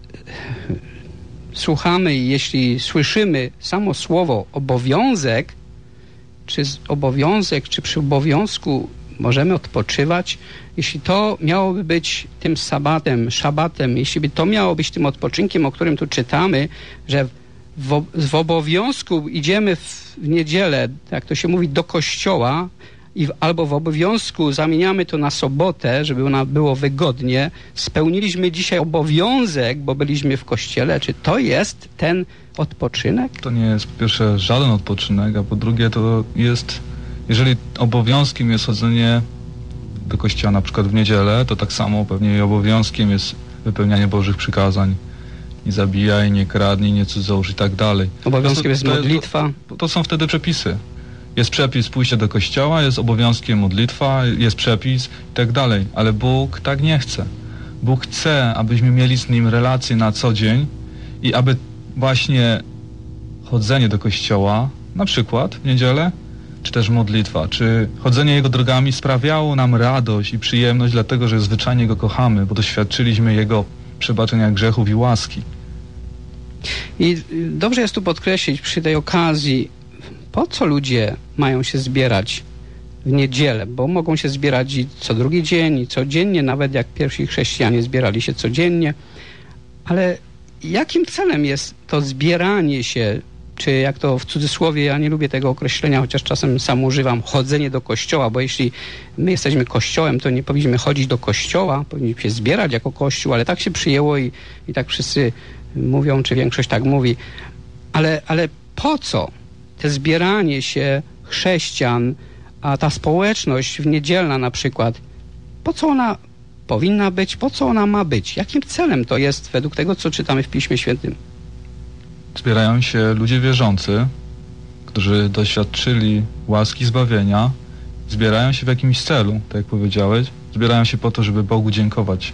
słuchamy i jeśli słyszymy samo słowo obowiązek, czy przy obowiązku możemy odpoczywać, jeśli to miałoby być tym szabatem, jeśli by to miało być tym odpoczynkiem, o którym tu czytamy, że w obowiązku idziemy w niedzielę, jak to się mówi, do kościoła albo w obowiązku zamieniamy to na sobotę, żeby ona było wygodnie, spełniliśmy dzisiaj obowiązek, bo byliśmy w kościele. Czy to jest ten odpoczynek? To nie jest po pierwsze żaden odpoczynek, a po drugie to jest, jeżeli obowiązkiem jest chodzenie do kościoła na przykład w niedzielę, to tak samo pewnie i obowiązkiem jest wypełnianie Bożych przykazań. Nie zabijaj, nie kradnij, nie cudzołóż i tak dalej. Obowiązkiem jest modlitwa. To są wtedy przepisy. Jest przepis pójścia do kościoła, jest obowiązkiem modlitwa, jest przepis i tak dalej. Ale Bóg tak nie chce. Bóg chce, abyśmy mieli z Nim relacje na co dzień i aby właśnie chodzenie do kościoła, na przykład w niedzielę, czy też modlitwa, czy chodzenie Jego drogami sprawiało nam radość i przyjemność, dlatego że zwyczajnie Go kochamy, bo doświadczyliśmy Jego przebaczenia grzechów i łaski. I dobrze jest tu podkreślić przy tej okazji, po co ludzie mają się zbierać w niedzielę, bo mogą się zbierać i co drugi dzień, i codziennie, nawet jak pierwsi chrześcijanie zbierali się codziennie, ale jakim celem jest to zbieranie się, czy jak to w cudzysłowie, ja nie lubię tego określenia, chociaż czasem sam używam, chodzenie do kościoła, bo jeśli my jesteśmy kościołem, to nie powinniśmy chodzić do kościoła, powinniśmy się zbierać jako kościół, ale tak się przyjęło i tak wszyscy mówią, czy większość tak mówi. Ale po co te zbieranie się chrześcijan, a ta społeczność w niedzielna na przykład, po co ona powinna być, po co ona ma być? Jakim celem to jest według tego, co czytamy w Piśmie Świętym? Zbierają się ludzie wierzący, którzy doświadczyli łaski zbawienia, zbierają się w jakimś celu, tak jak powiedziałeś, zbierają się po to, żeby Bogu dziękować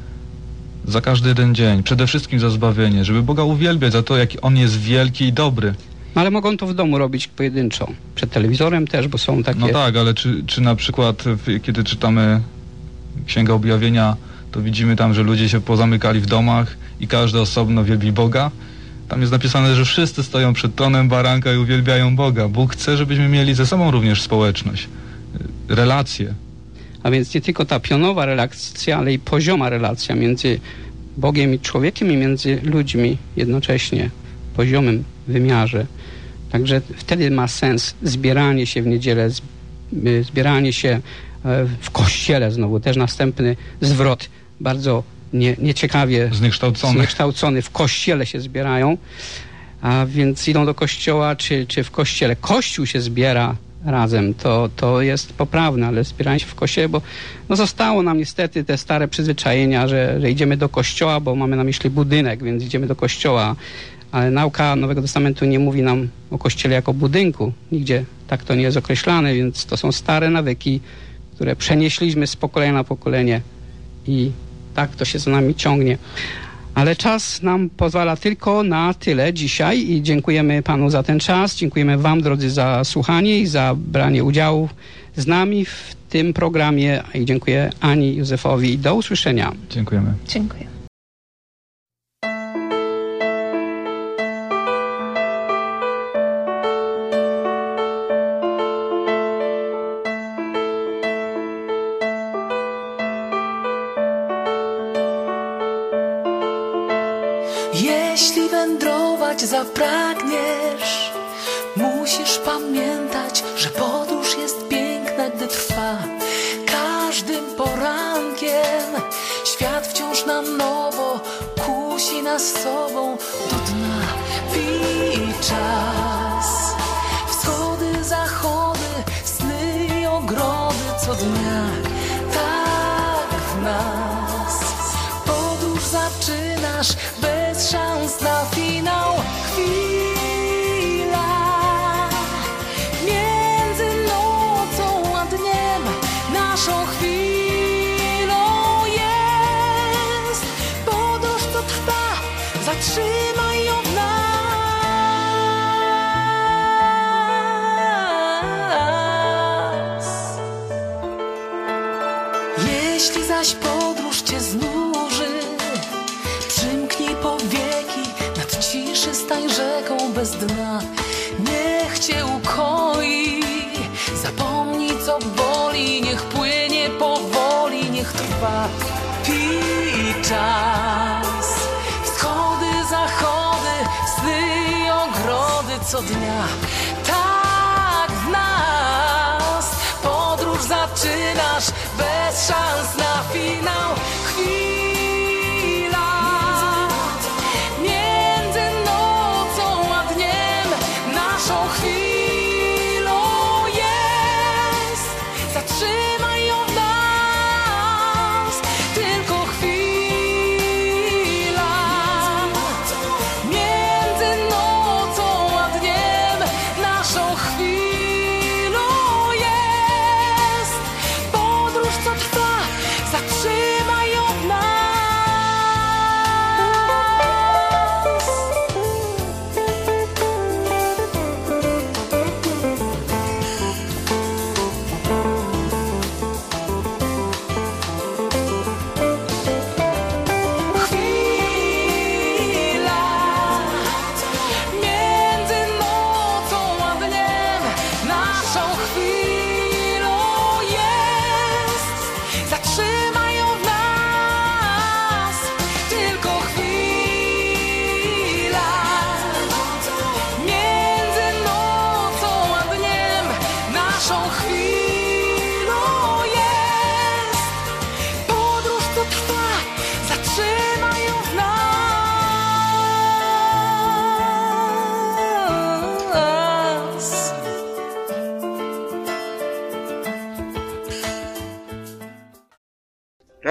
za każdy jeden dzień, przede wszystkim za zbawienie, żeby Boga uwielbiać za to, jaki On jest wielki i dobry. No ale mogą to w domu robić pojedynczo, przed telewizorem też, bo są takie... No tak, ale czy na przykład, kiedy czytamy Księgę Objawienia, to widzimy tam, że ludzie się pozamykali w domach i każdy osobno wielbi Boga. Tam jest napisane, że wszyscy stoją przed tronem baranka i uwielbiają Boga. Bóg chce, żebyśmy mieli ze sobą również społeczność, relacje. A więc nie tylko ta pionowa relacja, ale i pozioma relacja między Bogiem i człowiekiem i między ludźmi jednocześnie, w poziomym wymiarze. Także wtedy ma sens zbieranie się w niedzielę, zbieranie się w kościele znowu. Też następny zwrot, bardzo nieciekawie zniekształcony. W kościele się zbierają, a więc idą do kościoła, czy w kościele. Kościół się zbiera razem, to jest poprawne, ale zbieranie się w kościele, bo no zostało nam niestety te stare przyzwyczajenia, że idziemy do kościoła, bo mamy na myśli budynek, więc idziemy do kościoła, ale nauka Nowego Testamentu nie mówi nam o kościele jako budynku. Nigdzie tak to nie jest określane, więc to są stare nawyki, które przenieśliśmy z pokolenia na pokolenie i tak to się za nami ciągnie. Ale czas nam pozwala tylko na tyle dzisiaj i dziękujemy Panu za ten czas. Dziękujemy Wam, drodzy, za słuchanie i za branie udziału z nami w tym programie. I dziękuję Ani, Józefowi. Do usłyszenia. Dziękujemy. Dziękuję. Jeśli wędrować zapragniesz, musisz pamiętać, że podróż jest piękna, gdy trwa. Każdym porankiem świat wciąż na nowo kusi nas sobą do dna. Pij czas, wschody, zachody, sny i ogrody co dnia. Tak w nas podróż zaczynasz bez szans na finał. Chwila między nocą a dniem, naszą chwilą jest podróż, co trwa. Zatrzymaj ją w nas. Jeśli zaś podróż cię znuży, przymknij powieki, nad ciszy stań rzeką bez dna. Niech cię ukoi, zapomnij co boli, niech płynie powoli, niech trwa. Pij czas, wschody, zachody, sny i ogrody co dnia. Tak w nas podróż zaczynasz bez szans na finał.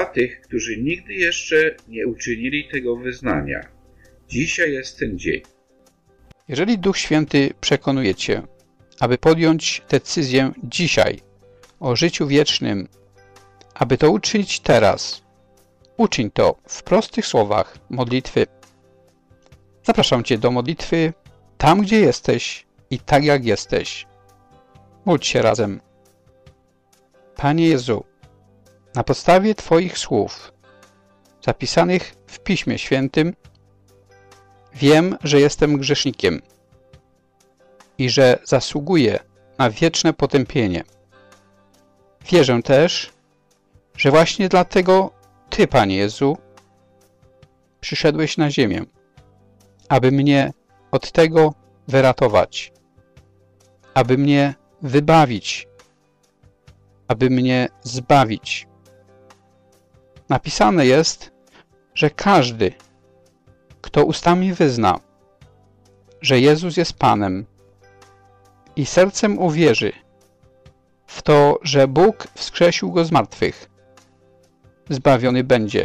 tych, którzy nigdy jeszcze nie uczynili tego wyznania. Dzisiaj jest ten dzień. Jeżeli Duch Święty przekonuje Cię, aby podjąć decyzję dzisiaj o życiu wiecznym, aby to uczynić teraz, uczyń to w prostych słowach modlitwy. Zapraszam Cię do modlitwy tam, gdzie jesteś i tak jak jesteś. Módl się razem. Panie Jezu, na podstawie Twoich słów zapisanych w Piśmie Świętym wiem, że jestem grzesznikiem i że zasługuję na wieczne potępienie. Wierzę też, że właśnie dlatego Ty, Panie Jezu, przyszedłeś na ziemię, aby mnie od tego wyratować, aby mnie wybawić, aby mnie zbawić. Napisane jest, że każdy, kto ustami wyzna, że Jezus jest Panem i sercem uwierzy w to, że Bóg wskrzesił Go z martwych, zbawiony będzie,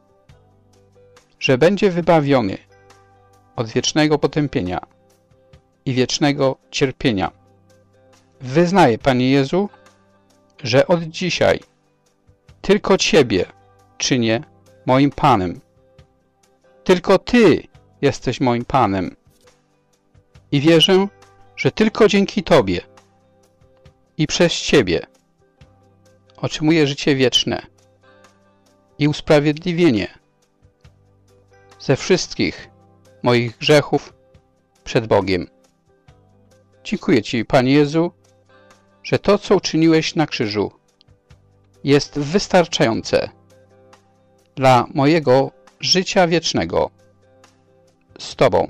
że będzie wybawiony od wiecznego potępienia i wiecznego cierpienia. Wyznaję, Panie Jezu, że od dzisiaj tylko Ciebie czynię moim Panem. Tylko Ty jesteś moim Panem. I wierzę, że tylko dzięki Tobie i przez Ciebie otrzymuję życie wieczne i usprawiedliwienie ze wszystkich moich grzechów przed Bogiem. Dziękuję Ci, Panie Jezu, że to, co uczyniłeś na krzyżu, jest wystarczające dla mojego życia wiecznego z Tobą.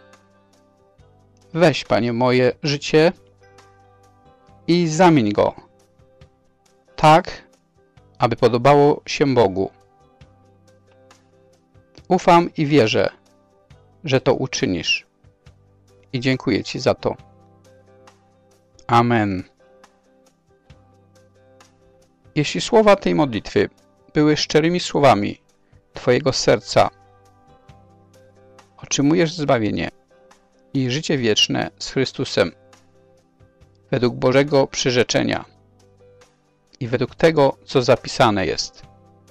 Weź, Panie, moje życie i zamień go tak, aby podobało się Bogu. Ufam i wierzę, że to uczynisz. I dziękuję Ci za to. Amen. Jeśli słowa tej modlitwy były szczerymi słowami Twojego serca, otrzymujesz zbawienie i życie wieczne z Chrystusem według Bożego przyrzeczenia i według tego, co zapisane jest.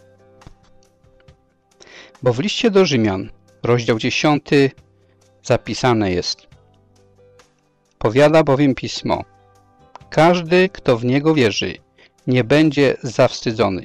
Bo w liście do Rzymian, rozdział 10, zapisane jest: powiada bowiem Pismo, każdy, kto w Niego wierzy, nie będzie zawstydzony.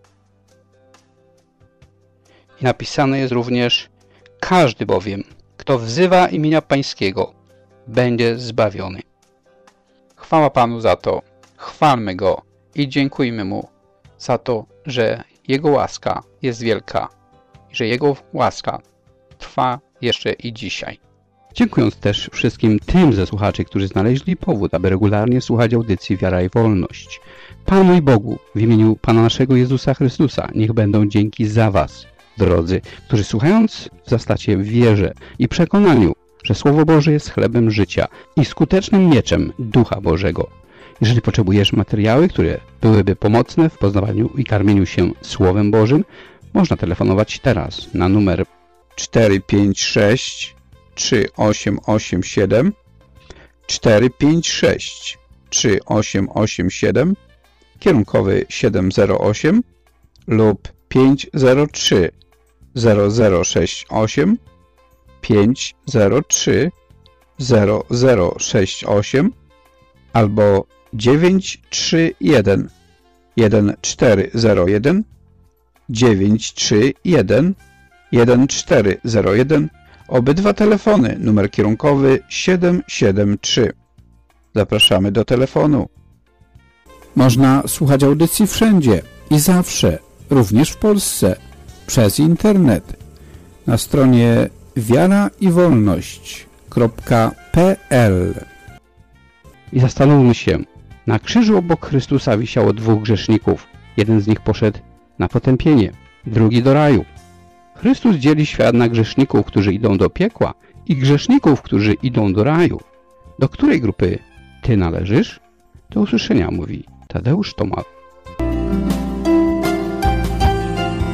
I napisane jest również: każdy bowiem, kto wzywa imienia Pańskiego, będzie zbawiony. Chwała Panu za to, chwalmy Go i dziękujmy Mu za to, że Jego łaska jest wielka i że Jego łaska trwa jeszcze i dzisiaj. Dziękując też wszystkim tym ze słuchaczy, którzy znaleźli powód, aby regularnie słuchać audycji Wiara i Wolność. Panu i Bogu, w imieniu Pana naszego Jezusa Chrystusa, niech będą dzięki za Was, drodzy, którzy słuchając wzrastacie w wierze i przekonaniu, że Słowo Boże jest chlebem życia i skutecznym mieczem Ducha Bożego. Jeżeli potrzebujesz materiały, które byłyby pomocne w poznawaniu i karmieniu się Słowem Bożym, można telefonować teraz na numer 456 3887 456 3887 kierunkowy 708 lub 503 0068 503 0068 albo 931 1401 931 1401. Obydwa telefony, numer kierunkowy 773. Zapraszamy do telefonu. Można słuchać audycji wszędzie i zawsze, również w Polsce, przez internet. Na stronie wiaraiwolność.pl. I zastanówmy się, na krzyżu obok Chrystusa wisiało dwóch grzeszników. Jeden z nich poszedł na potępienie, drugi do raju. Chrystus dzieli świat na grzeszników, którzy idą do piekła i grzeszników, którzy idą do raju. Do której grupy Ty należysz? Do usłyszenia, mówi Tadeusz Tomal.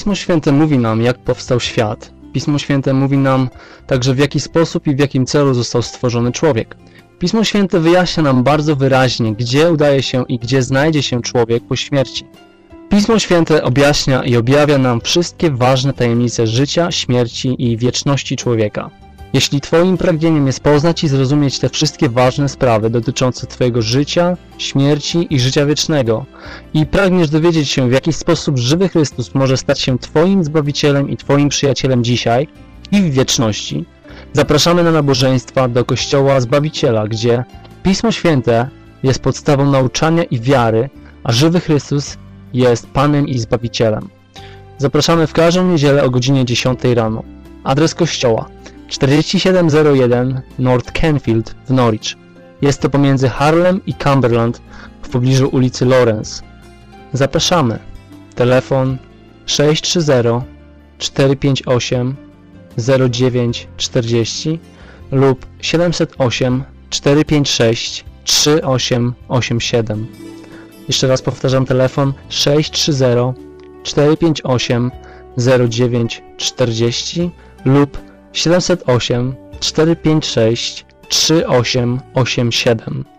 Pismo Święte mówi nam, jak powstał świat. Pismo Święte mówi nam także, w jaki sposób i w jakim celu został stworzony człowiek. Pismo Święte wyjaśnia nam bardzo wyraźnie, gdzie udaje się i gdzie znajdzie się człowiek po śmierci. Pismo Święte objaśnia i objawia nam wszystkie ważne tajemnice życia, śmierci i wieczności człowieka. Jeśli Twoim pragnieniem jest poznać i zrozumieć te wszystkie ważne sprawy dotyczące Twojego życia, śmierci i życia wiecznego i pragniesz dowiedzieć się, w jaki sposób żywy Chrystus może stać się Twoim Zbawicielem i Twoim przyjacielem dzisiaj i w wieczności, zapraszamy na nabożeństwa do Kościoła Zbawiciela, gdzie Pismo Święte jest podstawą nauczania i wiary, a żywy Chrystus jest Panem i Zbawicielem. Zapraszamy w każdą niedzielę o godzinie 10 rano. Adres kościoła 4701 North Canfield w Norwich. Jest to pomiędzy Harlem i Cumberland w pobliżu ulicy Lawrence. Zapraszamy. Telefon 630 458 0940 lub 708 456 3887. Jeszcze raz powtarzam, telefon 630 458 0940 lub 708 456 3887.